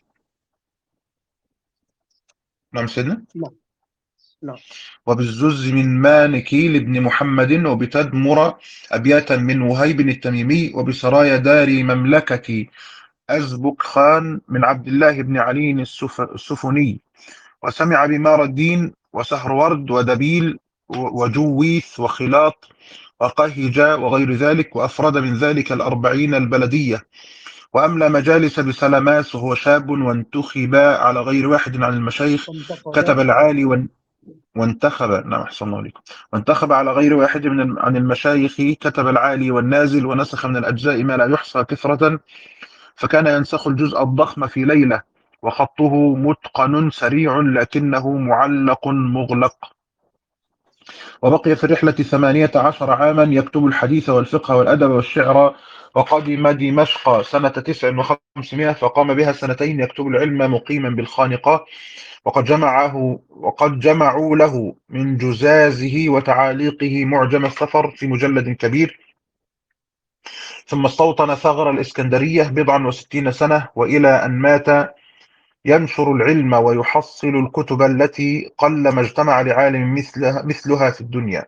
نعم سيدنا. نعم. نعم. وبالزز من مانكيل ابن محمد، وبتدمر أبياتا من وهيب التميمي، وبسرايا دار مملكة أزبك خان من عبد الله بن علي السف... السفني. وسمع بمار الدين وسهرورد ودبيل وجويث وخلاط وقهجة وغير ذلك، وأفرد من ذلك الأربعين البلدية، وأملى مجالس بسلماس وهو شاب، وانتخب على غير واحد عن المشايخ. وانتقب. كتب العالي وان- وانتخب نعم أحسن الله عليكم. وانتخب على غير واحد من الم- عن المشايخ. كتب العالي والنازل، ونسخ من الأجزاء ما لا يحصى كثرة، فكان ينسخ الجزء الضخم في ليلة، وخطه متقن سريع لكنه معلق مغلق. وبقي في الرحلة ثمانية عشر عاما يكتب الحديث والفقه والأدب والشعر، وقدم دمشق سنة تسع وخمسمائة فقام بها سنتين يكتب العلم مقيما بالخانقة. وقد جمعه وقد جمعوا له من جزازه وتعاليقه معجم السفر في مجلد كبير. ثم استوطن ثغر الإسكندرية بضعا وستين سنة، وإلى أن مات ينشر العلم ويحصل الكتب التي قلما اجتمع لعالم مثلها, مثلها في الدنيا.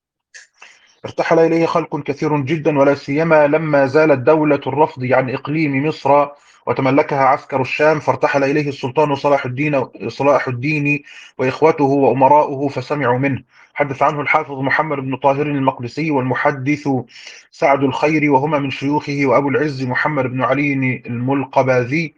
ارتحل إليه خلق كثير جدا، ولا سيما لما زالت دولة الرفض عن إقليم مصر وتملكها عسكر الشام، فارتحل إليه السلطان صلاح الدين صلاح الدين وإخوته وأمراؤه فسمعوا منه. حدث عنه الحافظ محمد بن طاهر المقدسي والمحدث سعد الخير، وهما من شيوخه، وأبو العز محمد بن علي الملقباذي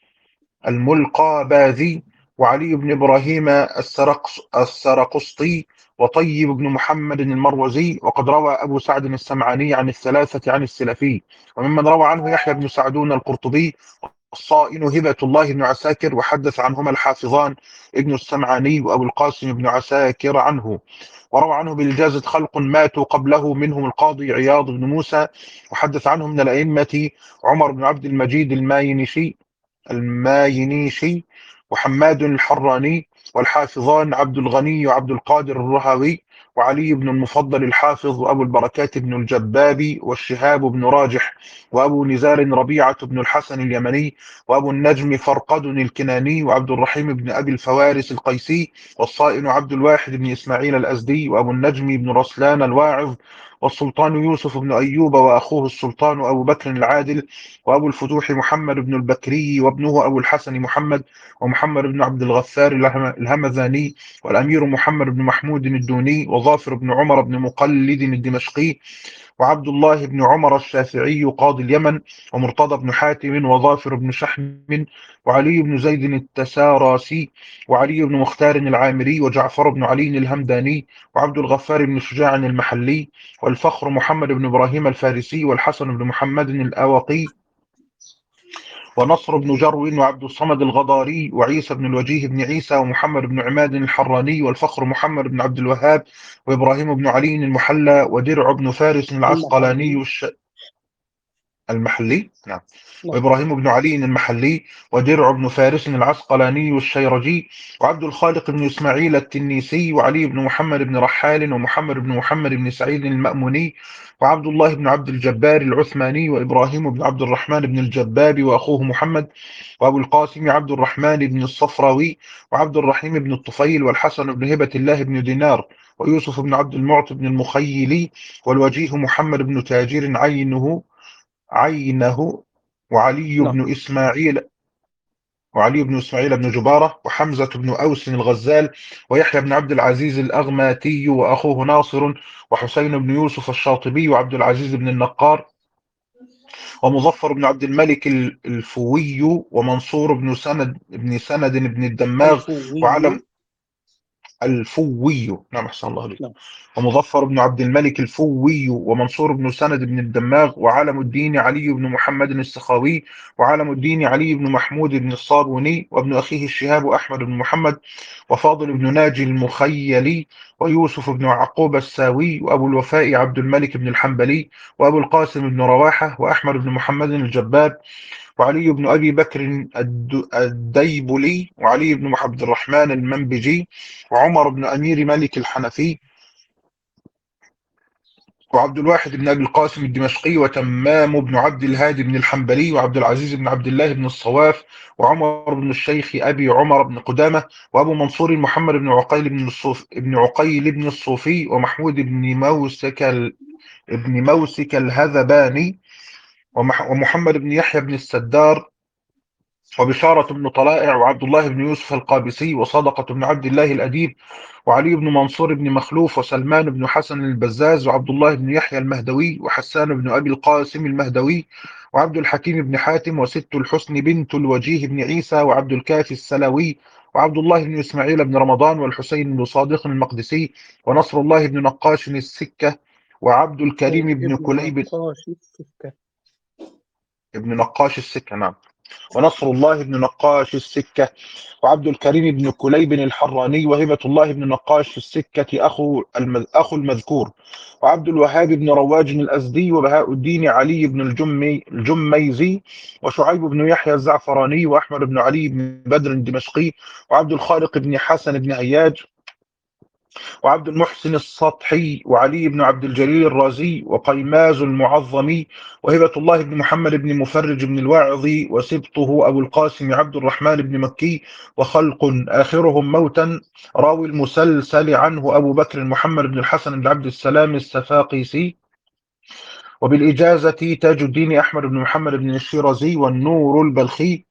الملقاباذي، وعلي بن إبراهيم السرقس السرقسطي، وطيب بن محمد المروزي. وقد روى أبو سعد السمعاني عن الثلاثة عن السلفي. وممن روى عنه يحيى بن سعدون القرطبي الصائن هبة الله بن عساكر، وحدث عنهما الحافظان ابن السمعاني وأبو القاسم بن عساكر عنه. وروى عنه بالجازة خلق ماتوا قبله، منهم القاضي عياض بن موسى، وحدث عنه من الأئمة عمر بن عبد المجيد الماينشي الماينيشي وحماد الحراني، والحافظان عبد الغني وعبد القادر الرهوي، وعلي بن المفضل الحافظ، وأبو البركات بن الجبابي، والشهاب بن راجح، وأبو نزار ربيعة بن الحسن اليمني، وأبو النجم فرقد الكناني، وعبد الرحيم بن أبي الفوارس القيسي، والصائن عبد الواحد بن إسماعيل الأزدي، وأبو النجم بن رسلان الواعظ، والسلطان يوسف بن أيوب وأخوه السلطان أبو بكر العادل، وأبو الفتوح محمد بن البكري وابنه أبو الحسن محمد، ومحمد بن عبد الغفار الهمذاني، والأمير محمد بن محمود الدوني، وظافر بن عمر بن مقلد الدمشقي، وعبد الله بن عمر الشافعي قاضي اليمن، ومرتضى بن حاتم، وظافر بن شحم، وعلي بن زيد التساراسي، وعلي بن مختار العامري، وجعفر بن علي الهمداني، وعبد الغفار بن شجاع المحلي، والفخر محمد بن إبراهيم الفارسي، والحسن بن محمد الأوقي، ونصر بن جرو، وعبد الصمد الغضاري، وعيسى بن الوجيه بن عيسى، ومحمد بن عماد الحراني، والفخر محمد بن عبد الوهاب، وإبراهيم بن علي المحلى، ودرع بن فارس العسقلاني المحلي. الش... المحلي نعم، نعم. وإبراهيم بن علي المحلي، ودرع بن فارس العسقلاني الشيرجي، وعبد الخالق بن إسماعيل التنيسي، وعلي بن محمد بن رحال، ومحمد بن محمد بن سعيد المأموني، وعبد الله بن عبد الجبار العثماني، وإبراهيم بن عبد الرحمن بن الجباب وأخوه محمد، وأبو القاسم عبد الرحمن بن الصفراوي، وعبد الرحيم بن الطفيل، والحسن بن هبة الله بن دينار، ويوسف بن عبد المعطي بن المخيلي، والوجيه محمد بن تاجر عينه عينه وعلي نعم. بن إسماعيل وعلي بن إسماعيل بن جبارة، وحمزة بن أوس الغزال، ويحيى بن عبد العزيز الأغماتي وأخوه ناصر، وحسين بن يوسف الشاطبي، وعبد العزيز بن النقار، ومظفر بن عبد الملك الفوي، ومنصور بن سند بن سند بن الدماغ، الفوي. وعلم الفوي نعم أحسن الله عليك، نعم. ومظفر بن عبد الملك الفوي، ومنصور بن سند بن الدماغ، وعلم الدين علي بن محمد السخاوي، وعلم الدين علي بن محمود بن الصابوني، وابن أخيه الشهاب أحمد بن محمد، وفاضل بن ناجي المخيلي، ويوسف بن عقوب الساوي، وأبو الوفاء عبد الملك بن الحنبلي، وأبو القاسم بن رواحة، وأحمد بن محمد الجباب، وعلي بن أبي بكر الد- الديبلي، وعلي بن عبد الرحمن المنبجي، وعمر بن أمير مالك الحنفي، وعبد الواحد بن أبي القاسم الدمشقي، وتمام بن عبد الهادي بن الحنبلي، وعبد العزيز بن عبد الله بن الصواف، وعمر بن الشيخ أبي عمر بن قدامة، وأبو منصور محمد بن عقيل بن الصوف بن عقيل بن الصوفي، ومحمود بن موسك ال... بن موسك الهذباني، ومح... ومحمد بن يحيى بن السدار، وبشارة بن طلائع، وعبد الله بن يوسف القابسي، وصدقة بن عبد الله الأديب، وعلي بن منصور بن مخلوف، وسلمان بن حسن البزاز، وعبد الله بن يحيى المهدوي، وحسان بن أبي القاسم المهدوي، وعبد الحكيم بن حاتم، وست الحسن بنت الوجيه بن عيسى، وعبد الكافي السلوي، وعبد الله بن إسماعيل بن رمضان، والحسين بن صادق المقدسي، ونصر الله بن نقاش السكة، وعبد الكريم بن ابن كليب نقاش السكة. ابن نقاش السكة نعم، ونصر الله بن نقاش السكة، وعبد الكريم بن كليب الحراني، وهبة الله بن نقاش السكة أخو المذ... أخو المذكور، وعبد الوهاب بن رواج الأزدي، وبهاء الدين علي بن الجمي الجميزي، وشعيب بن يحيى الزعفراني، وأحمد بن علي بن بدر الدمشقي، وعبد الخالق بن حسن بن عياج، وعبد المحسن السطحي، وعلي بن عبد الجليل الرازي، وقيماز المعظمي، وهبة الله بن محمد بن مفرج بن الواعظي، وسبطه أبو القاسم عبد الرحمن بن مكي، وخلق آخرهم موتا راوي المسلسل عنه أبو بكر محمد بن الحسن بن عبد السلام السفاقيسي، وبالإجازة تاج الدين أحمد بن محمد بن الشيرازي، والنور البلخي،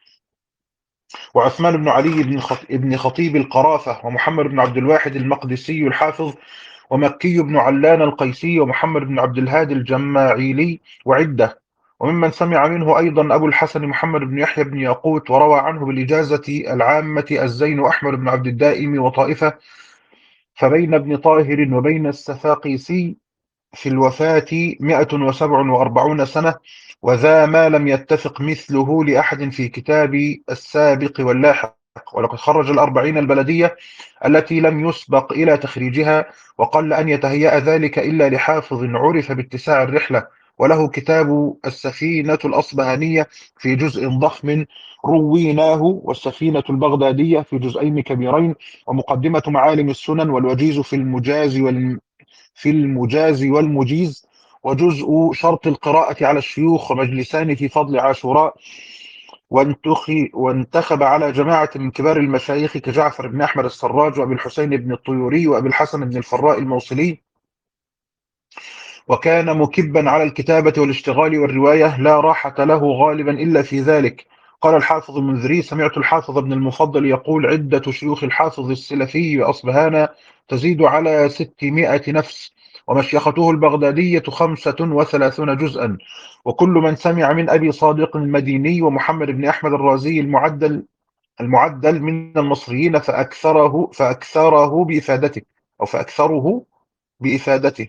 وعثمان بن علي بن خط- بن خطيب القرافة، ومحمد بن عبد الواحد المقدسي الحافظ، ومكي بن علان القيسي، ومحمد بن عبد الهادي الجماعيلي، وعدة. وممن سمع منه أيضا أبو الحسن محمد بن يحيى بن ياقوت، وروى عنه بالإجازة العامة الزين أحمد بن عبد الدائم وطائفة، فبين ابن طاهر وبين السفاقيسي في الوفاة مئة وسبع وأربعون سنة، وذا ما لم يتفق مثله لأحد في كتاب السابق واللاحق. ولقد خرج الأربعين البلدية التي لم يسبق إلى تخريجها، وقل أن يتهيأ ذلك إلا لحافظ عرف باتساع الرحلة، وله كتاب السفينة الأصبهانية في جزء ضخم رويناه، والسفينة البغدادية في جزئين كبيرين، ومقدمة معالم السنن، والوجيز في المجاز والم في المجاز والمجيز، وجزء شرط القراءة على الشيوخ، ومجلسان في فضل عاشوراء، وانتخي وانتخب على جماعة من كبار المشايخ كجعفر بن أحمد السراج، وأبي الحسين بن الطيوري، وأبي الحسن بن الفراء الموصلي، وكان مكبا على الكتابة والاشتغال والرواية، لا راحة له غالبا إلا في ذلك. قال الحافظ المنذري: سمعت الحافظ ابن المفضل يقول: عدة شيوخ الحافظ السلفي بأصبهان تزيد على ستمائة نفس، ومشيخته البغدادية خمسة وثلاثون جزءا، وكل من سمع من أبي صادق المديني ومحمد بن أحمد الرازي المعدل المعدل من المصريين فأكثره فأكثره بإفادته أو فأكثره بإفادته.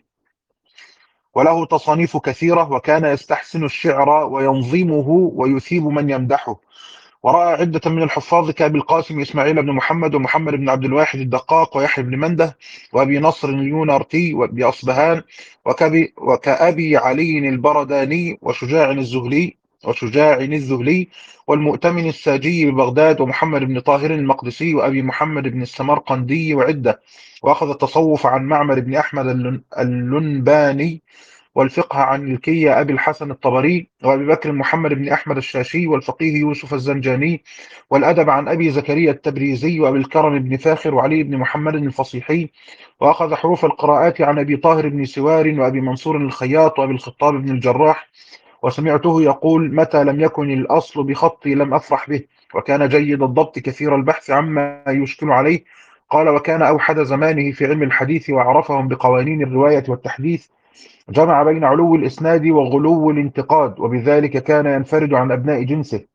وله تصانيف كثيرة، وكان يستحسن الشعر وينظمه ويثيب من يمدحه. ورأى عدة من الحفاظ كأبي القاسم إسماعيل بن محمد ومحمد بن عبد الواحد الدقاق ويحيى بن منده وأبي نصر اليونرتي بأصبهان، وكأبي, وكأبي علي البرداني وشجاع الزهلي وشجاع الزهلي والمؤتمن الساجي ببغداد، ومحمد بن طاهر المقدسي وأبي محمد بن السمرقندي وعدة. وأخذ التصوف عن معمر بن أحمد اللن- اللنباني، والفقه عن الكية أبي الحسن الطبري وأبي بكر محمد بن أحمد الشاشي، والفقيه يوسف الزنجاني، والأدب عن أبي زكريا التبريزي وأبي الكرم بن فاخر وعلي بن محمد الفصيحي. وأخذ حروف القراءات عن أبي طاهر بن سوار وأبي منصور الخياط وأبي الخطاب بن الجراح. وسمعته يقول: متى لم يكن الأصل بخطي لم أفرح به. وكان جيد الضبط كثير البحث عما يشكل عليه. قال: وكان أوحد زمانه في علم الحديث وأعرفهم بقوانين الرواية والتحديث، جمع بين علو الإسناد وغلو الانتقاد، وبذلك كان ينفرد عن أبناء جنسه.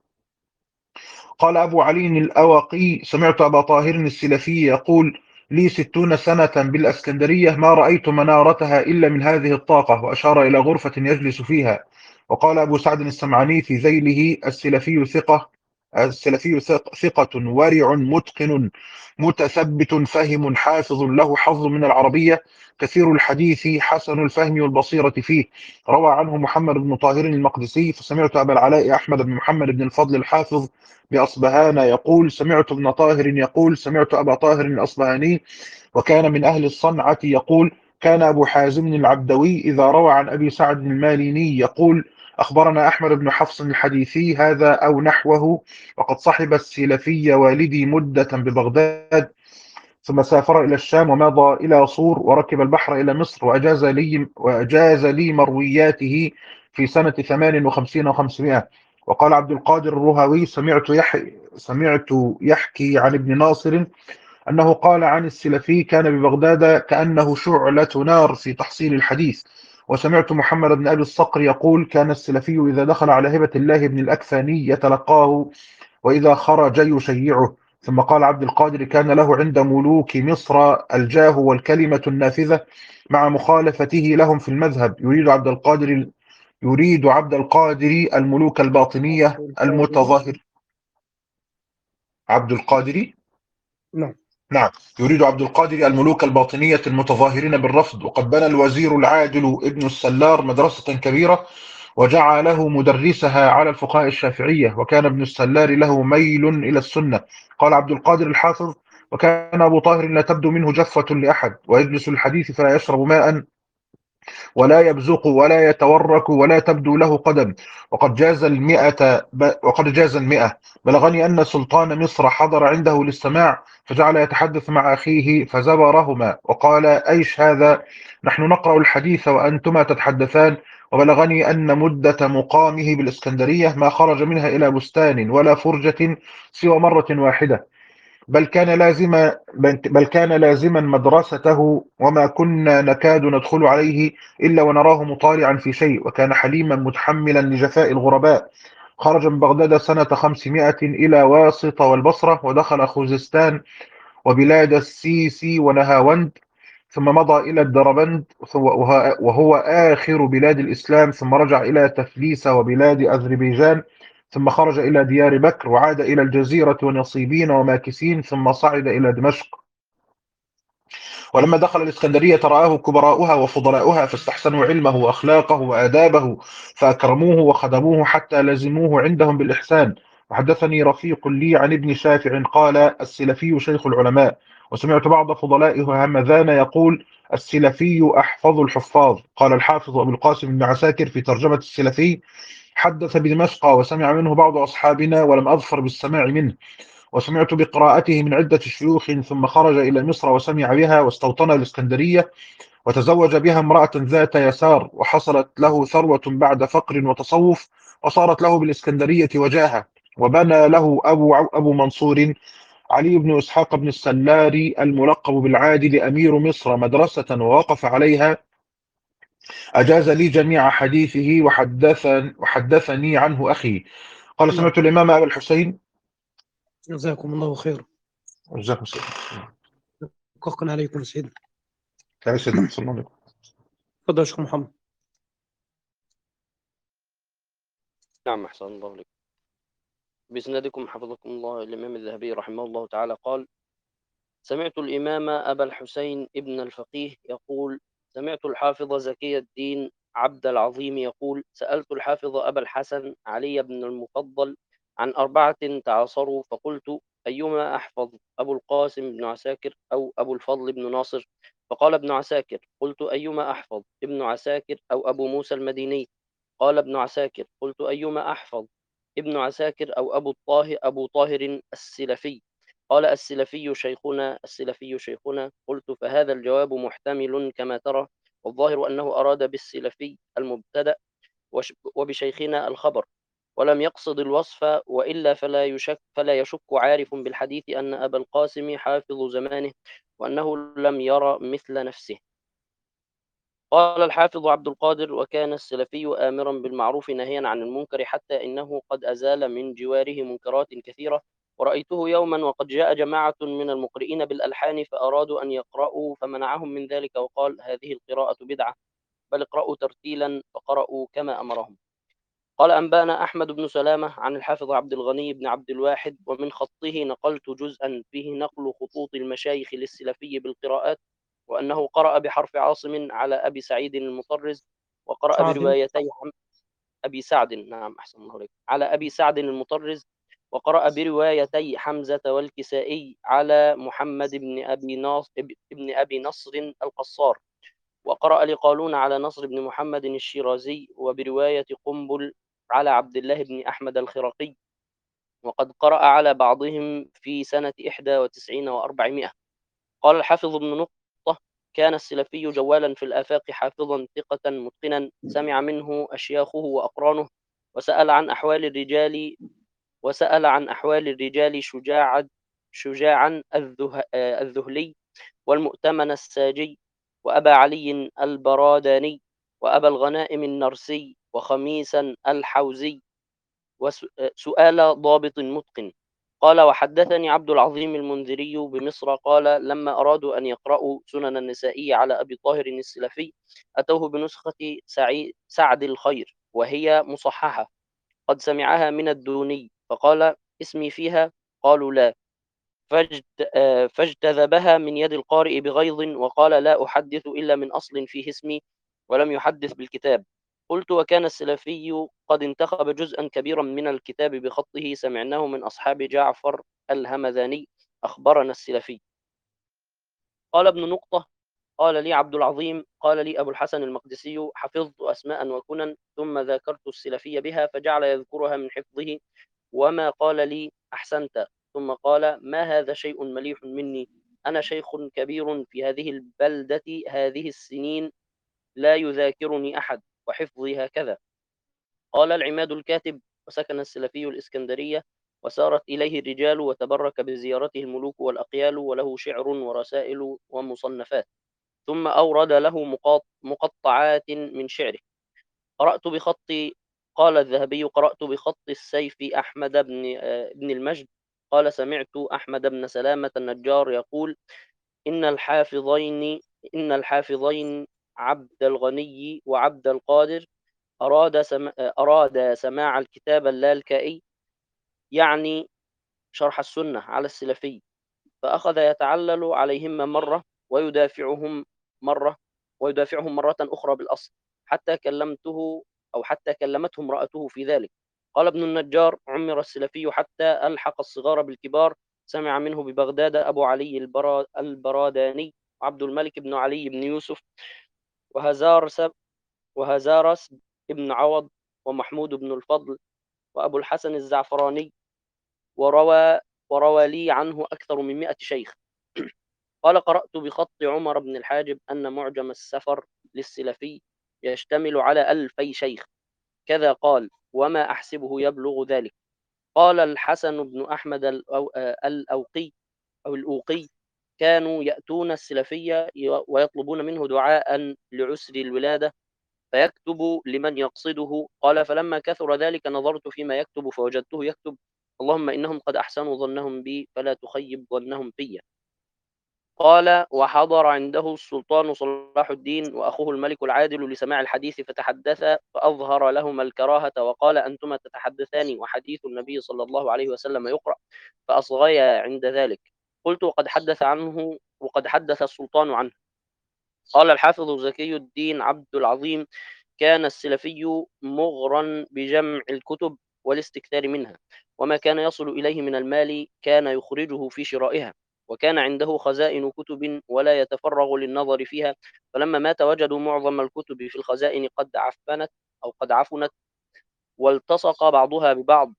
قال أبو علي الأوقي: سمعت أبا طاهر السلفي يقول: لي ستون سنة بالأسكندرية ما رأيت منارتها إلا من هذه الطاقة، وأشار إلى غرفة يجلس فيها. وقال أبو سعد السمعاني في ذيله: السلفي ثقة السلفي ثق- ثقة ورع متقن متثبت فهم حافظ له حظ من العربية، كثير الحديث حسن الفهم والبصيرة فيه. روى عنه محمد بن طاهر المقدسي: فسمعت أبا العلاء أحمد بن محمد بن الفضل الحافظ بأصبهان يقول: سمعت ابن طاهر يقول: سمعت أبا طاهر الأصبهاني وكان من أهل الصنعة يقول: كان أبو حازم العبدوي إذا روى عن أبي سعد الماليني يقول: أخبرنا أحمد بن حفص الحديثي هذا أو نحوه، وقد صحب السلفي والدي مدة ببغداد، ثم سافر إلى الشام ومضى إلى صور وركب البحر إلى مصر، وأجاز لي, وأجاز لي مروياته في سنة ثمان وخمسين وخمسمائة. وقال عبد القادر الرهوي: سمعت, يح... سمعت يحكي عن ابن ناصر أنه قال عن السلفي: كان ببغداد كأنه شعلة نار في تحصيل الحديث. وسمعت محمد بن أبي الصقر يقول: كان السلفي إذا دخل على هبة الله بن الأكفاني يتلقاه، وإذا خرج يشيعه. ثم قال عبد القادر: كان له عند ملوك مصر الجاه والكلمة النافذة مع مخالفته لهم في المذهب. يريد عبد القادر يريد عبد القادر الملوك الباطنية عبد القادر. المتظاهر عبد القادر نعم. نعم يريد عبد القادر الملوك الباطنية المتظاهرين بالرفض. وقد بنى الوزير العادل ابن السلار مدرسة كبيرة وجعله مدرسها على الفقهاء الشافعية، وكان ابن السلار له ميل إلى السنة. قال عبد القادر الحافظ: وكان أبو طاهر لا تبدو منه جفة لأحد، ويجلس الحديث فلا يشرب ماء ولا يبزق ولا يتورك ولا تبدو له قدم. وقد جاز المئة ب... وقد جاز المئة. بلغني أن سلطان مصر حضر عنده للسماع، فجعل يتحدث مع أخيه فزبرهما وقال: أيش هذا؟ نحن نقرأ الحديث وأنتما تتحدثان. وبلغني أن مدة مقامه بالإسكندرية ما خرج منها إلى بستان ولا فرجة سوى مرة واحدة، بل كان لازما بل كان لازما مدرسته، وما كنا نكاد ندخل عليه إلا ونراه مطالعا في شيء، وكان حليما متحملا لجفاء الغرباء. خرج من بغداد سنة خمسمائة إلى واسط والبصرة، ودخل خوزستان وبلاد السيسي ونهاوند، ثم مضى إلى الدربند وه- وهو آخر بلاد الإسلام، ثم رجع إلى تفليس وبلاد أذربيجان، ثم خرج إلى ديار بكر، وعاد إلى الجزيرة ونصيبين وماكسين، ثم صعد إلى دمشق. ولما دخل الإسكندرية رآه كبراؤها وفضلاؤها، فاستحسنوا علمه وأخلاقه وآدابه، فأكرموه وخدموه حتى لزموه عندهم بالإحسان. وحدثني رفيق لي عن ابن شافع قال: السلفي شيخ العلماء. وسمعت بعض فضلائه همذان يقول: السلفي أحفظ الحفاظ. قال الحافظ أبو القاسم بن عساكر في ترجمة السلفي: حدث بدمشق وسمع منه بعض أصحابنا ولم أظفر بالسماع منه، وسمعت بقراءته من عدة شيوخ، ثم خرج إلى مصر وسمع بها، واستوطن الإسكندرية، وتزوج بها امرأة ذات يسار، وحصلت له ثروة بعد فقر وتصوف، وصارت له بالإسكندرية وجاهة. وبنى له أبو أبو منصور علي بن إسحاق بن السلاري الملقب بالعادل أمير مصر مدرسة ووقف عليها، أجاز لي جميع حديثه وحدث وحدثني عنه أخي. قال: نعم. سمعت الإمام أبا الحسين. جزاكم الله خيرا. جزاكم الله. حقا عليكم سيدنا. لا سيدنا، أحسن الله عليكم. تفضل يا شيخ محمد. نعم أحسن الله عليكم. بإسنادكم حفظكم الله الإمام الذهبي رحمه الله تعالى قال: سمعت الإمام أبا الحسين ابن الفقيه يقول: سمعت الحافظ زكي الدين عبد العظيم يقول: سألت الحافظ أبا الحسن علي بن المفضل عن أربعة تعاصروا، فقلت: أيما أحفظ، أبو القاسم بن عساكر أو أبو الفضل بن ناصر؟ فقال ابن عساكر. قلت: أيما أحفظ، ابن عساكر أو أبو موسى المديني؟ قال ابن عساكر. قلت: أيما أحفظ، ابن عساكر أو أبو الطاهر أبو طاهر السلفي؟ قال: السلفي شيخنا، السلفي شيخنا. قلت: فهذا الجواب محتمل كما ترى، والظاهر أنه أراد بالسلفي المبتدأ وبشيخنا الخبر، ولم يقصد الوصف، وإلا فلا يشك, فلا يشك عارف بالحديث أن أبا القاسم حافظ زمانه، وأنه لم ير مثل نفسه. قال الحافظ عبد القادر: وكان السلفي آمرا بالمعروف ناهيا عن المنكر، حتى إنه قد أزال من جواره منكرات كثيرة. ورأيته يوما وقد جاء جماعة من المقرئين بالألحان فأرادوا أن يقرأوا، فمنعهم من ذلك وقال: هذه القراءة بدعة، بل اقرأوا ترتيلا. فقرأوا كما أمرهم. قال: أنبانا أحمد بن سلامة عن الحافظ عبد الغني بن عبد الواحد، ومن خطه نقلت جزءا فيه نقل خطوط المشايخ للسلفي بالقراءات، وأنه قرأ بحرف عاصم على أبي سعيد المطرز، وقرأ سعد. بروايتي حم... أبي سعد، نعم أحسن الله عليك، على أبي سعد المطرز، وقرأ بروايتي حمزة والكسائي على محمد بن أبي ناصر ابن أبي نصر القصار، وقرأ لقالون على نصر بن محمد الشيرازي، وبرواية قنبل على عبد الله بن أحمد الخرقي، وقد قرأ على بعضهم في سنة إحدى وتسعين وأربعمائة. قال الحافظ ابن نقطة: كان السلفي جوالا في الآفاق، حافظا ثقة متقنا، سمع منه أشياخه وأقرانه، وسأل عن أحوال الرجال وسأل عن أحوال الرجال شجاعا شجاعا الذه... الذهلي، والمؤتمن الساجي، وأبا علي البراداني، وأبا الغنائم النرسي، وخميسا الحوزي، وسؤال ضابط متقن. قال: وحدثني عبد العظيم المنذري بمصر قال: لما أرادوا أن يقرأوا سنن النسائي على أبي طاهر السلفي، أتوه بنسخة سعد الخير، وهي مصححة قد سمعها من الدوني، فقال: اسمي فيها؟ قالوا: لا. فاجتذبها من يد القارئ بغيظ، وقال: لا أحدث إلا من أصل فيه اسمي، ولم يحدث بالكتاب. قلت: وكان السلفي قد انتخب جزءا كبيرا من الكتاب بخطه، سمعناه من أصحاب جعفر الهمذاني، أخبرنا السلفي. قال ابن نقطة: قال لي عبد العظيم، قال لي أبو الحسن المقدسي: حفظت أسماء وكنا، ثم ذاكرت السلفي بها، فجعل يذكرها من حفظه، وما قال لي: أحسنت. ثم قال: ما هذا شيء مليح مني، أنا شيخ كبير في هذه البلدة هذه السنين، لا يذاكرني أحد، وحفظي هكذا. قال العماد الكاتب: وسكن السلفي الإسكندرية، وسارت إليه الرجال، وتبرك بزيارته الملوك والأقيال، وله شعر ورسائل ومصنفات. ثم أورد له مقطعات من شعره. قرأت بخط قال الذهبي: قرأت بخط السيف أحمد بن بن المجد. قال: سمعت أحمد بن سلامة النجار يقول: إن الحافظين إن الحافظين عبد الغني وعبد القادر أراد سم... أراد سماع الكتاب اللالكائي، يعني شرح السنة على السلفي، فأخذ يتعلل عليهم مرة ويدافعهم مرة ويدافعهم مرة أخرى بالأصل، حتى كلمته أو حتى كلمته امرأته في ذلك. قال ابن النجار: عمر السلفي حتى ألحق الصغار بالكبار، سمع منه ببغداد أبو علي البرا... البراداني، وعبد الملك بن علي بن يوسف، وهزارس وهزارس ابن عوض، ومحمود بن الفضل، وأبو الحسن الزعفراني، وروى وروى لي عنه أكثر من مئة شيخ. قال قرأت بخط عمر بن الحاجب أن معجم السفر للسلفي يشتمل على ألفي شيخ، كذا قال، وما أحسبه يبلغ ذلك. قال الحسن بن أحمد الأو- الأوقي أو الأوقي: كانوا يأتون السلفية ويطلبون منه دعاء لعسر الولادة فيكتب لمن يقصده. قال فلما كثر ذلك نظرت فيما يكتب فوجدته يكتب: اللهم إنهم قد أحسنوا ظنهم بي فلا تخيب ظنهم في. قال وحضر عنده السلطان صلاح الدين وأخوه الملك العادل لسماع الحديث فتحدثا فأظهر لهما الكراهة وقال أنتما تتحدثان وحديث النبي صلى الله عليه وسلم يقرأ، فأصغيا عند ذلك. قلت وقد حدث عنه وقد حدث السلطان عنه. قال الحافظ زكي الدين عبد العظيم: كان السلفي مغرا بجمع الكتب والاستكثار منها، وما كان يصل إليه من المال كان يخرجه في شرائها، وكان عنده خزائن كتب ولا يتفرغ للنظر فيها، فلما مات وجدوا معظم الكتب في الخزائن قد عفنت أو قد عفنت والتصق بعضها ببعض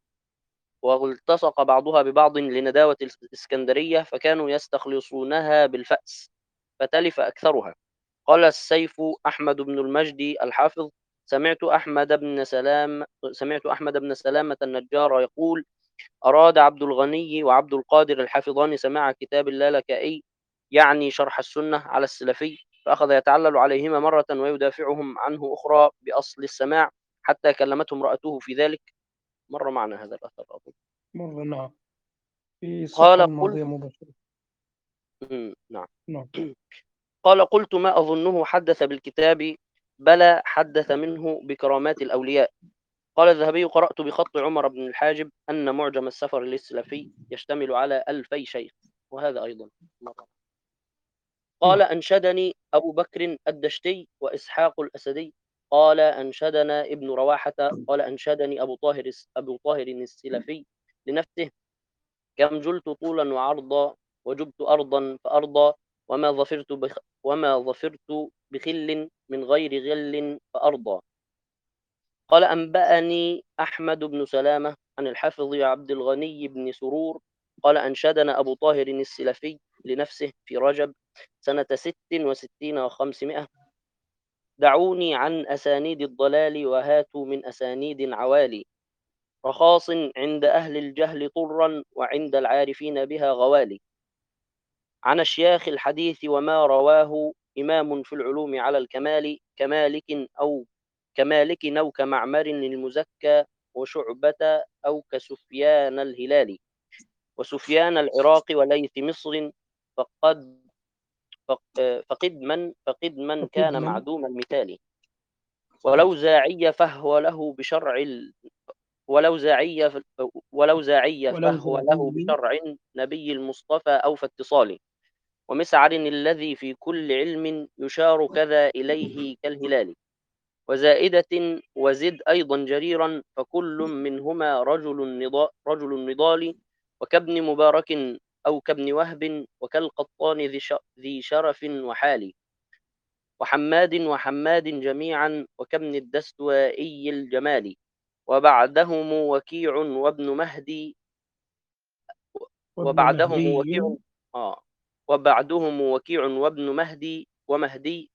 والتصق بعضها ببعض لنداوة الإسكندرية، فكانوا يستخلصونها بالفأس فتلف أكثرها. قال السيف أحمد بن المجدي الحافظ: سمعت أحمد بن سلام سمعت أحمد بن سلامة النجار يقول: أراد عبد الغني وعبد القادر الحافظان سماع كتاب اللالكائي، يعني شرح السنة على السلفي، فأخذ يتعلل عليهما مرة ويدافعهم عنه أخرى بأصل السماع، حتى كلمته امرأته في ذلك. مر معنا هذا الأثر أظن. مرة نعم، في الصفحة قال قلت الماضية مباشرة. مم، نعم. نعم. قال قلت ما أظنه حدث بالكتاب، بلى حدث منه بكرامات الأولياء. قال الذهبي: قرأت بخط عمر بن الحاجب أن معجم السفر للسلفي يشتمل على ألفي شيخ، وهذا أيضا مرة. قال نعم. أنشدني أبو بكر الدشتي وإسحاق الأسدي. قال أنشدنا ابن رواحة. قال أنشدني أبو طاهر أبو طاهر السلفي لنفسه: كم جلت طولا وعرضا وجبت أرضا فأرضا، وما ظفرت بخ وما ظفرت بخل من غير غل فأرضى. قال أنبأني أحمد بن سلامة عن الحافظ عبد الغني بن سرور قال أنشدنا أبو طاهر السلفي لنفسه في رجب سنة ست وستين وخمسمائة: دعوني عن أسانيد الضلال وهاتوا من أسانيد عوالي، رخاص عند أهل الجهل طرا وعند العارفين بها غوالي، عن أشياخ الحديث وما رواه إمام في العلوم على الكمال كمالك أو كمالك أو كمعمر المزكى وشعبة أو كسفيان الهلالي وسفيان العراق وليث مصر، فقد فقد من فقد من فقد كان من معدوم المثال، ولو زاعي فهو له بشرع ال... ولو زاعي ولو زاعي ولو فهو له زعيم بشرع نبي المصطفى أو في اتصال، ومسعر الذي في كل علم يشار كذا إليه كالهلال، وزائدة وزد أيضا جريرا، فكل منهما رجل النضال, رجل النضال وكابن مبارك أو كابن وهب وكالقطان ذي, ش... ذي شرف وحال، وحماد وحماد جميعا وكابن الدستوائي الجمال، وبعدهم وكيع وابن مهدي وابن وبعدهم مهدي. وكيع آه وبعدهم وكيع وابن مهدي ومهدي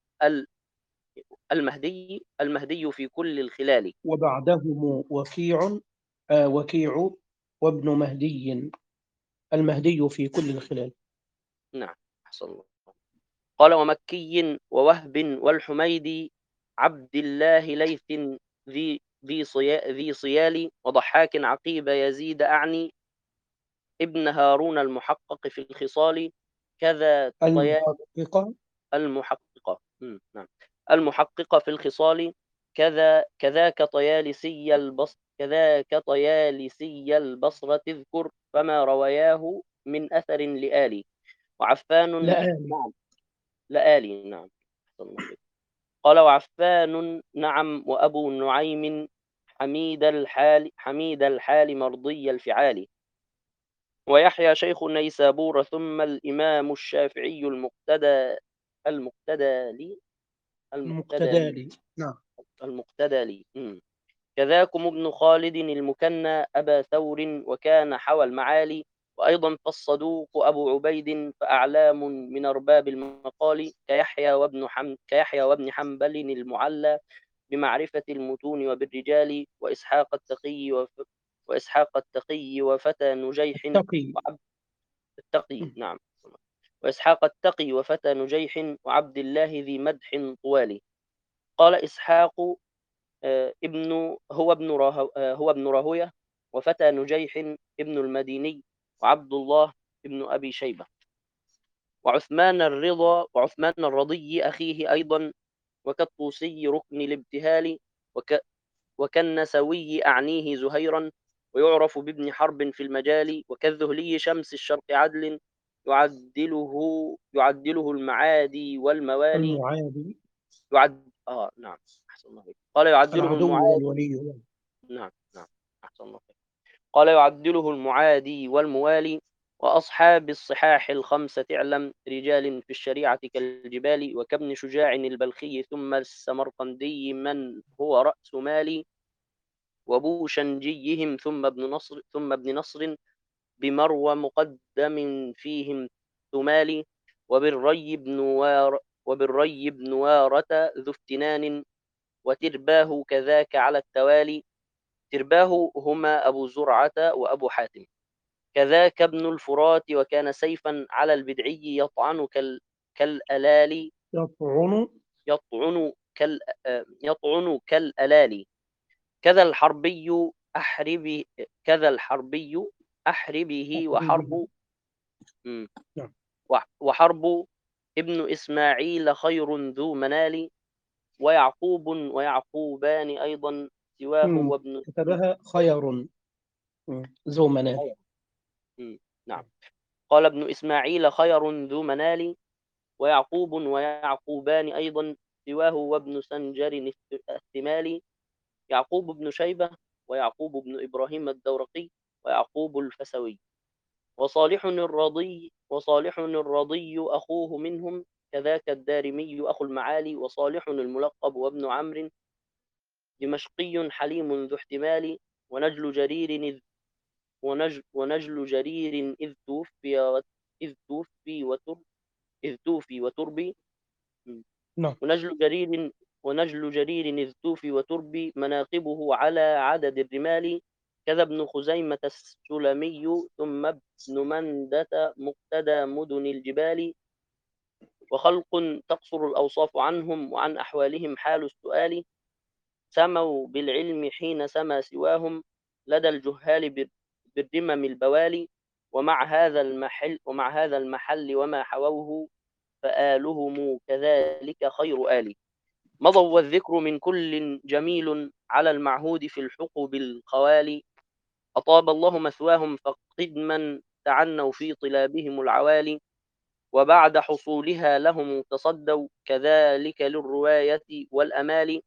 المهدي المهدي في كل الخلال. وبعدهم وكيع آه وكيع وابن مهدي المهدي في كل الخلال. نعم، أحسن الله. قال ومكي ووهب والحميدي عبد الله ليث ذي ذي صيا ذي صيال وضحاك عقيب يزيد أعني ابن هارون المحقق في الخصال، كذا طيال المحققة. المحققة م، نعم المحققة في الخصال، كذا كذاك طيالسي البصر كذاك طيالسي البصرة تذكر فما رواياه من أثر لآلي وعفان. لآلي. نعم لآلي نعم. أحسن الله إليك. قال وعفان نعم وأبو نعيم حميد الحال حميد الحال مرضي الفعال، ويحيى شيخ النيسابور ثم الإمام الشافعي المقتدى المقتدى لي المقتدى المقتدى لي لي. نعم. المقتدى لي م. كذاكم ابن خالد المكنى أبا ثور وكان حوى المعالي، وأيضا فالصدوق أبو عبيد فأعلام من أرباب المقال كيحيى وابن حم كيحيى وابن حنبل المعلى بمعرفة المتون وبالرجال وإسحاق التقي وف... وإسحاق التقي وفتى نجيح تقي. وعبد التقي نعم وإسحاق التقي وفتى نجيح وعبد الله ذي مدح طوال. قال إسحاق آه، ابن هو ابن راهو آه، هو ابن راهوية وفتى نجيح ابن المديني وعبد الله ابن أبي شيبة وعثمان الرضا وعثمان الرضي أخيه أيضا وكالطوسي ركن الابتهال وك وكالنسوي أعنيه زهيرا ويعرف بابن حرب في المجال وكالذهلي شمس الشرق عدل يعدله يعدله المعادي والموالي المعادي يعد آه نعم أحسن الله عليك. قال يعدله العدو المعادي والولي. نعم نعم أحسن الله عليك. قال يعدله المعادي والموالي وأصحاب الصحاح الخمسة اعلم رجال في الشريعة كالجبال وكابن شجاع البلخي ثم السمرقندي من هو رأس مالي وبوشنجيهم ثم ابن نصر ثم ابن نصر بمروى مقدم فيهم ثمالي وبالري بن وار وبالري بن وارة ذو افتنان وترباه كذاك على التوالي ترباه هما أبو زرعة وأبو حاتم كذاك ابن الفرات وكان سيفا على البدعي يطعن كال كالألال يطعن يطعن كال يطعن كالألال كذا الحربي أحربي كذا الحربي أحربه به. وحرب مم. نعم. وح- وحرب ابن إسماعيل خير ذو منال ويعقوب ويعقوبان أيضا سواه مم. وابن كتبها خير. مم. ذو منال. مم. نعم. قال ابن إسماعيل خير ذو منال ويعقوب ويعقوبان أيضا سواه وابن سنجر الثمالي يعقوب بن شيبة ويعقوب بن إبراهيم الدورقي ويعقوب الفسوي وصالح الرضي وصالح الرضي أخوه منهم كذاك الدارمي أخو المعالي وصالح الملقب وابن عمرو دمشقي حليم ذو احتمال ونجل جرير إذ ونجل, ونجل جرير إذ توفي إذ توفي وتر إذ توفي وتربي نعم. ونجل جرير ونجل جرير إذ توفي وتربي مناقبه على عدد الرمال كذا ابن خزيمة السلمي ثم ابن مندة مقتدى مدن الجبال وخلق تقصر الأوصاف عنهم وعن أحوالهم حال السؤال سموا بالعلم حين سما سواهم لدى الجهال بالرمم البوالي ومع هذا المحل ومع هذا المحل وما حووه فآلهم كذلك خير آل مضوا والذكر من كل جميل على المعهود في الحقب الخوالي أطاب الله مثواهم فقدما تعنوا في طلابهم العوالي وبعد حصولها لهم تصدوا كذلك للرواية والأمال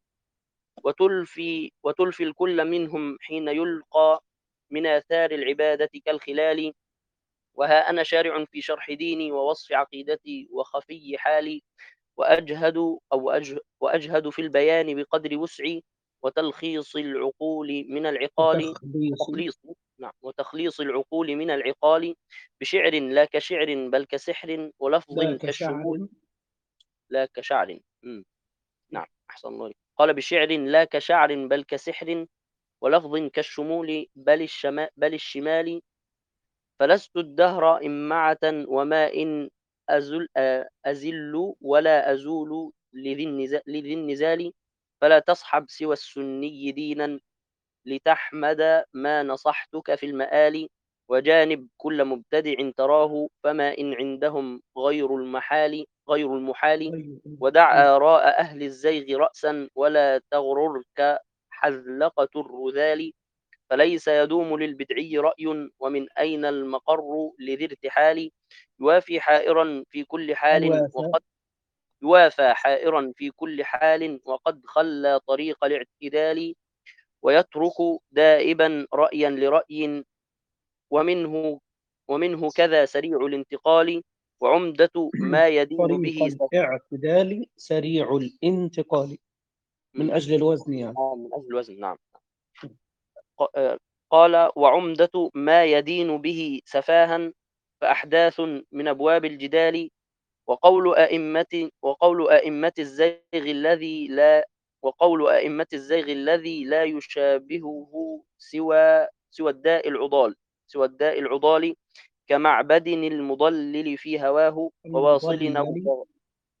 وتلفي, وتلفي الكل منهم حين يلقى من آثار العبادة كالخلال وها أنا شارع في شرح ديني ووصف عقيدتي وخفي حالي وأجهد أو أجه وأجهد في البيان بقدر وسعي وتلخيص العقول من العقال وتخليص. وتخليص نعم وتخليص العقول من العقال بشعر لا كشعر بل كسحر ولفظ لا كالشمول كشعر. لا كشعر مم. نعم أحسن الله عليك. قال بشعر لا كشعر بل كسحر ولفظ كالشمول بل, الشما بل الشمال فلست الدهر إمعة وما إن أزل, أزل ولا أزول لذي النزال, لذي النزال فلا تصحب سوى السني دينا لتحمد ما نصحتك في المآل وجانب كل مبتدع تراه فما إن عندهم غير المحال غير المحال ودع آراء أهل الزيغ رأسا ولا تغررك حذلقة الرذال فليس يدوم للبدعي رأي ومن أين المقر لذي ارتحال يوافي حائرا في كل حال الوافى. وقد يوافى حائرا في كل حال وقد خلى طريق الاعتدال ويترك دائبا رأيا لرأي ومنه ومنه كذا سريع الانتقال وعمدة ما يدين طريق به الاعتدال سريع الانتقال من أجل الوزن يعني. من أجل الوزن نعم قال وعمدة ما يدين به سفاها فأحداث من أبواب الجدال وقول أئمة وقول أئمة الزيغ الذي لا وقول أئمة الزيغ الذي لا يشابهه سوى سوى الداء العضال سوى الداء العضال كمعبد المضلل في هواه وواصل أو المضلل ك-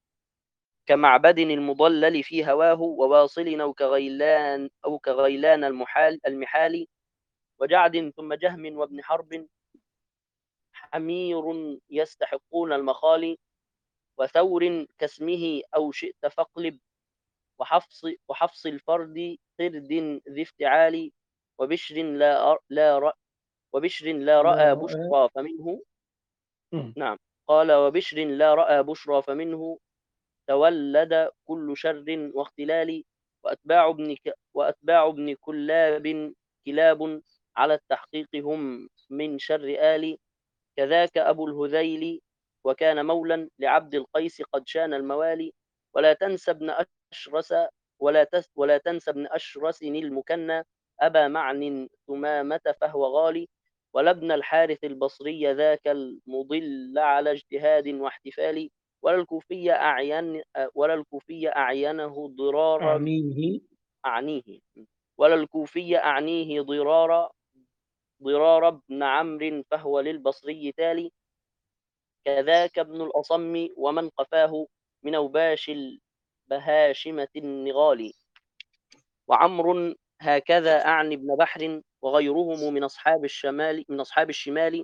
كمعبد المضلل في هواه وواصل أو كغيلان أو كغيلان المحال المحال وجعد ثم جهم وابن حرب حمير يستحقون المخالي وثور كاسمه أو شئت فاقلب وحفص وحفص الفرد قرد ذي افتعال وبشر لا أر- لا رأ وبشر لا لا رأى رأى. بشرى فمنه مم. نعم قال وبشر لا رأى بشرى فمنه تولد كل شر واختلال وأتباع ابن ك... وأتباع ابن كلاب كلاب على التحقيق هم من شر آل كذاك أبو الهذيل وكان مولا لعبد القيس قد شان الموالي ولا تنسى ابن أشرس ولا تس ولا تنسى ابن أشرس المكنى أبا معن ثمامة فهو غالي ولا ابن الحارث البصري ذاك المضل على اجتهاد واحتفال ولا الكوفي أعين ولا الكوفي أعينه ضرار أعنيه. أعنيه ولا الكوفي أعنيه ضرار ضرار بن عمرو فهو للبصري تالي كذاك ابن الأصم ومن قفاه من أوباش البهاشمة النغال وعمر هكذا أعني ابن بحر وغيرهم من أصحاب الشمال من أصحاب الشمال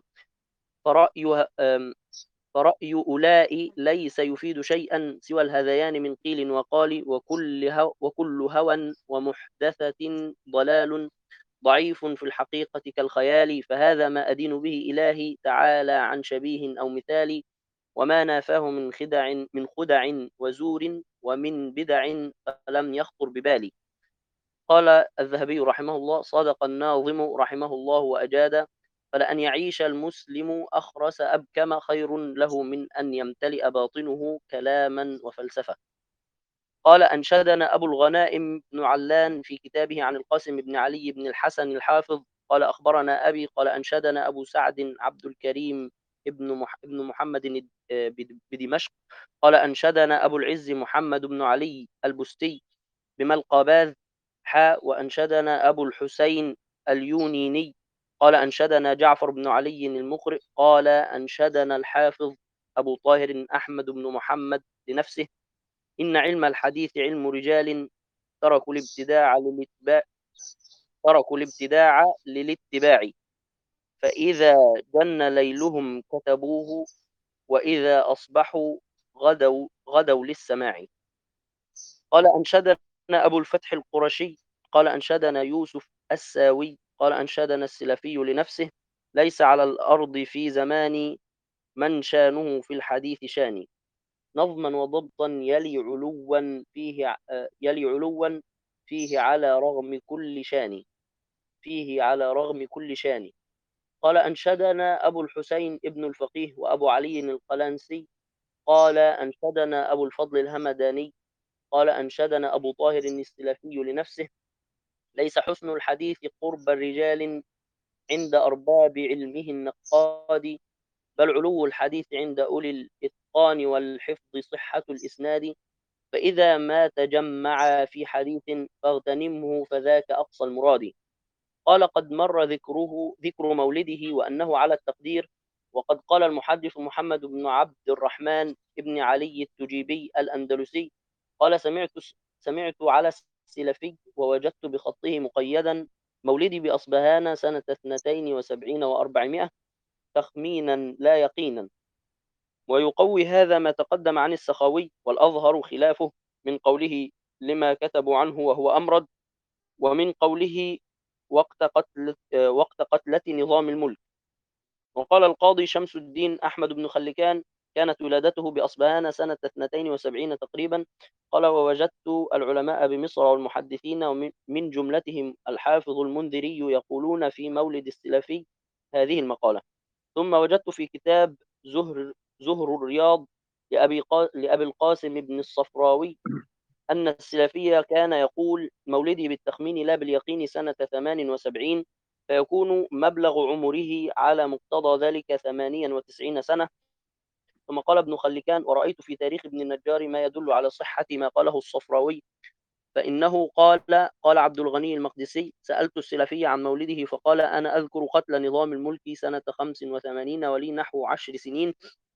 فرأي آم، فرأي أولاء ليس يفيد شيئا سوى الهذيان من قيل وقال وكل هو وكل هوى ومحدثة ضلال ضعيف في الحقيقة كالخيال فهذا ما أدين به إلهي تعالى عن شبيه أو مثال وما نافاه من خدع من خدع وزور ومن بدع فلم يخطر ببالي قال الذهبي رحمه الله صدق الناظم رحمه الله وأجاد فلأن يعيش المسلم أخرس أبكم خير له من أن يمتلئ باطنه كلاما وفلسفة قال أنشدنا أبو الغنائم بن علان في كتابه عن القاسم بن علي بن الحسن الحافظ قال أخبرنا أبي قال أنشدنا أبو سعد عبد الكريم ابن مح... ابن محمد بدمشق قال أنشدنا أبو العز محمد بن علي البستي بملقباذ حاء وأنشدنا أبو الحسين اليونيني قال أنشدنا جعفر بن علي المقرئ قال أنشدنا الحافظ أبو طاهر أحمد بن محمد لنفسه إن علم الحديث علم رجال تركوا الابتداع للاتباع تركوا الابتداع للاتباع فإذا جن ليلهم كتبوه وإذا أصبحوا غدوا غدوا للسماع قال أنشدنا أبو الفتح القرشي قال أنشدنا يوسف الساوي قال أنشدنا السلفي لنفسه ليس على الأرض في زمان من شانه في الحديث شاني نظما وضبطا يلي علوا فيه يلي علوا فيه على رغم كل شان فيه على رغم كل شان قال أنشدنا أبو الحسين ابن الفقيه وأبو علي القلنسي قال أنشدنا أبو الفضل الهمداني قال أنشدنا أبو طاهر السلفي لنفسه ليس حسن الحديث قرب الرجال عند أرباب علمه النقاد بل علو الحديث عند أولي الإتقان والحفظ صحة الإسناد فإذا ما تجمع في حديث فاغتنمه فذاك أقصى المراد قال قد مر ذكره ذكر مولده وأنه على التقدير وقد قال المحدث محمد بن عبد الرحمن بن علي التجيبي الأندلسي قال سمعت سمعت على السلفي ووجدت بخطه مقيدا مولدي بأصبهان سنة اثنتين وسبعين وأربعمائة تخمينا لا يقينا ويقوي هذا ما تقدم عن السخاوي والأظهر خلافه من قوله لما كتبوا عنه وهو أمرد ومن قوله وقت قتل وقت قتلة نظام الملك وقال القاضي شمس الدين أحمد بن خلكان كانت ولادته بأصبهان سنة اثنتين وسبعين تقريبا قال ووجدت العلماء بمصر والمحدثين ومن جملتهم الحافظ المنذري يقولون في مولد السلفي هذه المقالة ثم وجدت في كتاب زهر زهر الرياض لأبي, قا... لأبي القاسم بن الصفراوي أن السلفي كان يقول مولدي بالتخمين لا باليقين سنة ثمان وسبعين فيكون مبلغ عمره على مقتضى ذلك ثمانيا وتسعين سنة. ثم قال ابن خلكان: ورأيت في تاريخ ابن النجار ما يدل على صحة ما قاله الصفراوي، فإنه قال قال عبد الغني المقدسي: سألت السلفي عن مولده فقال: أنا أذكر قتل نظام الملك سنة خمس وثمانين ولي نحو عشر سنين،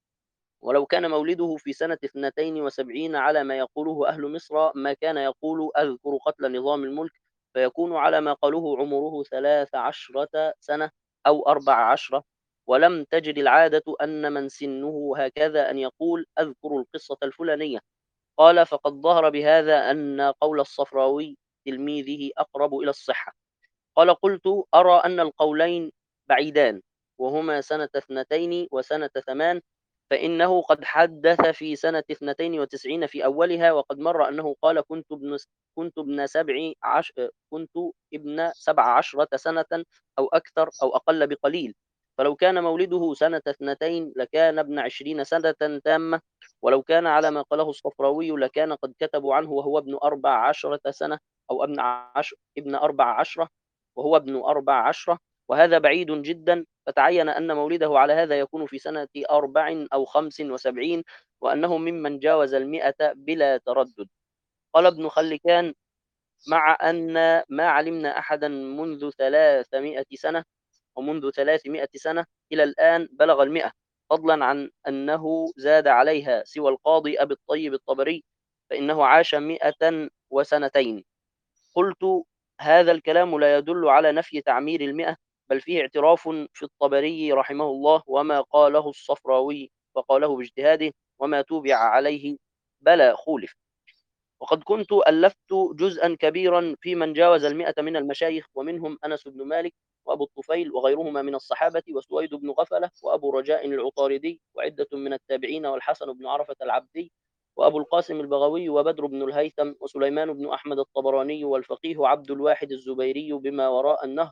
ولو كان مولده في سنة اثنتين وسبعين على ما يقوله أهل مصر ما كان يقول أذكر قتل نظام الملك، فيكون على ما قالوه عمره ثلاث عشرة سنة أو أربع عشرة. ولم تجد العادة أن من سنه هكذا أن يقول أذكر القصة الفلانية. قال: فقد ظهر بهذا أن قول الصفراوي تلميذه أقرب إلى الصحة. قال: قلت: أرى أن القولين بعيدان، وهما سنة اثنتين وسنة ثمان، فإنه قد حدث في سنة اثنتين وتسعين في أولها، وقد مر أنه قال: كنت ابن كنت ابن سبع عش... كنت ابن سبع عشرة سنة أو أكثر أو أقل بقليل. فلو كان مولده سنة اثنتين لكان ابن عشرين سنة تامة، ولو كان على ما قاله الصفراوي لكان قد كتبوا عنه وهو ابن أربع عشرة سنة أو ابن عشر ابن أربع عشرة وهو ابن أربع عشرة، وهذا بعيد جدا. فتعين أن مولده على هذا يكون في سنة أربع أو خمس وسبعين، وأنه ممن جاوز المئة بلا تردد. قال ابن خلكان: مع أن ما علمنا أحدا منذ ثلاثمائة سنة ومنذ ثلاثمائة سنة إلى الآن بلغ المئة، فضلا عن أنه زاد عليها سوى القاضي أبي الطيب الطبري، فإنه عاش مئة وسنتين. قلت: هذا الكلام لا يدل على نفي تعمير المئة، بل فيه اعتراف في الطبري رحمه الله وما قاله الصفراوي فقاله باجتهاده وما توبع عليه بلى خولف. وقد كنت ألفت جزءا كبيرا في من جاوز المئة من المشايخ، ومنهم أنس بن مالك وأبو الطفيل وغيرهما من الصحابة وسويد بن غفلة وأبو رجاء العطاردي وعدة من التابعين والحسن بن عرفة العبدي وأبو القاسم البغوي وبدر بن الهيثم وسليمان بن أحمد الطبراني والفقيه عبد الواحد الزبيري بما وراء النهر،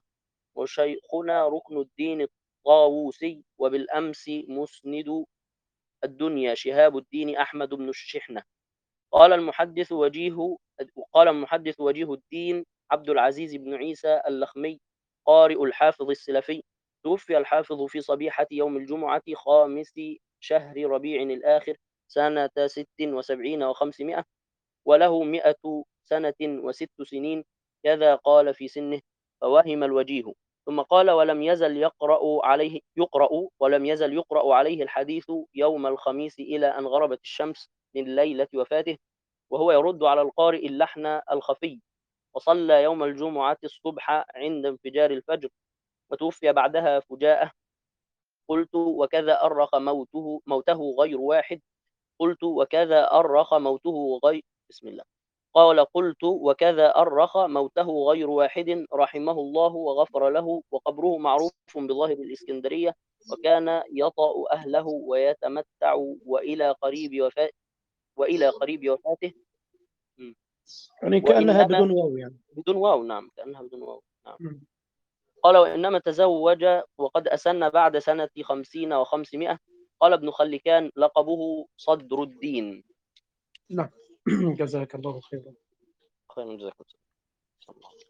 وشيخنا ركن الدين الطاووسي، وبالأمس مسند الدنيا شهاب الدين أحمد بن الشحنة. قال المحدث وجيه قال المحدث وجيه الدين عبد العزيز بن عيسى اللخمي قارئ الحافظ السلفي: توفي الحافظ في صبيحة يوم الجمعة خامس شهر ربيع الآخر سنة ست وسبعين وخمسمائة، وله مئة سنة وست سنين، كذا قال في سنه، فوهم الوجيه. ثم قال: ولم يزل يقرأ عليه يقرأ ولم يزل يقرأ عليه الحديث يوم الخميس إلى أن غربت الشمس من ليلة وفاته، وهو يرد على القارئ اللحن الخفي. وصلى يوم الجمعة الصبح عند انفجار الفجر، وتوفي بعدها فجاءة. قلت: وكذا أرخ موته موته غير واحد قلت وكذا أرخ موته غير بسم الله قال: قلت: وكذا أرخ موته غير واحد رحمه الله وغفر له، وقبره معروف بظاهر الإسكندرية، وكان يطأ أهله ويتمتع وإلى قريب وفاته وإلى قريب وفاته م. يعني كأنها وإنما بدون واو يعني. بدون واو، نعم، كأنها بدون واو، نعم. م. قال: وإنما تزوج وقد أسن بعد سنة خمسين وخمسمائة. قال ابن خلكان: لقبه صدر الدين. نعم. جزاك الله خيرا. خير جزاكم الله.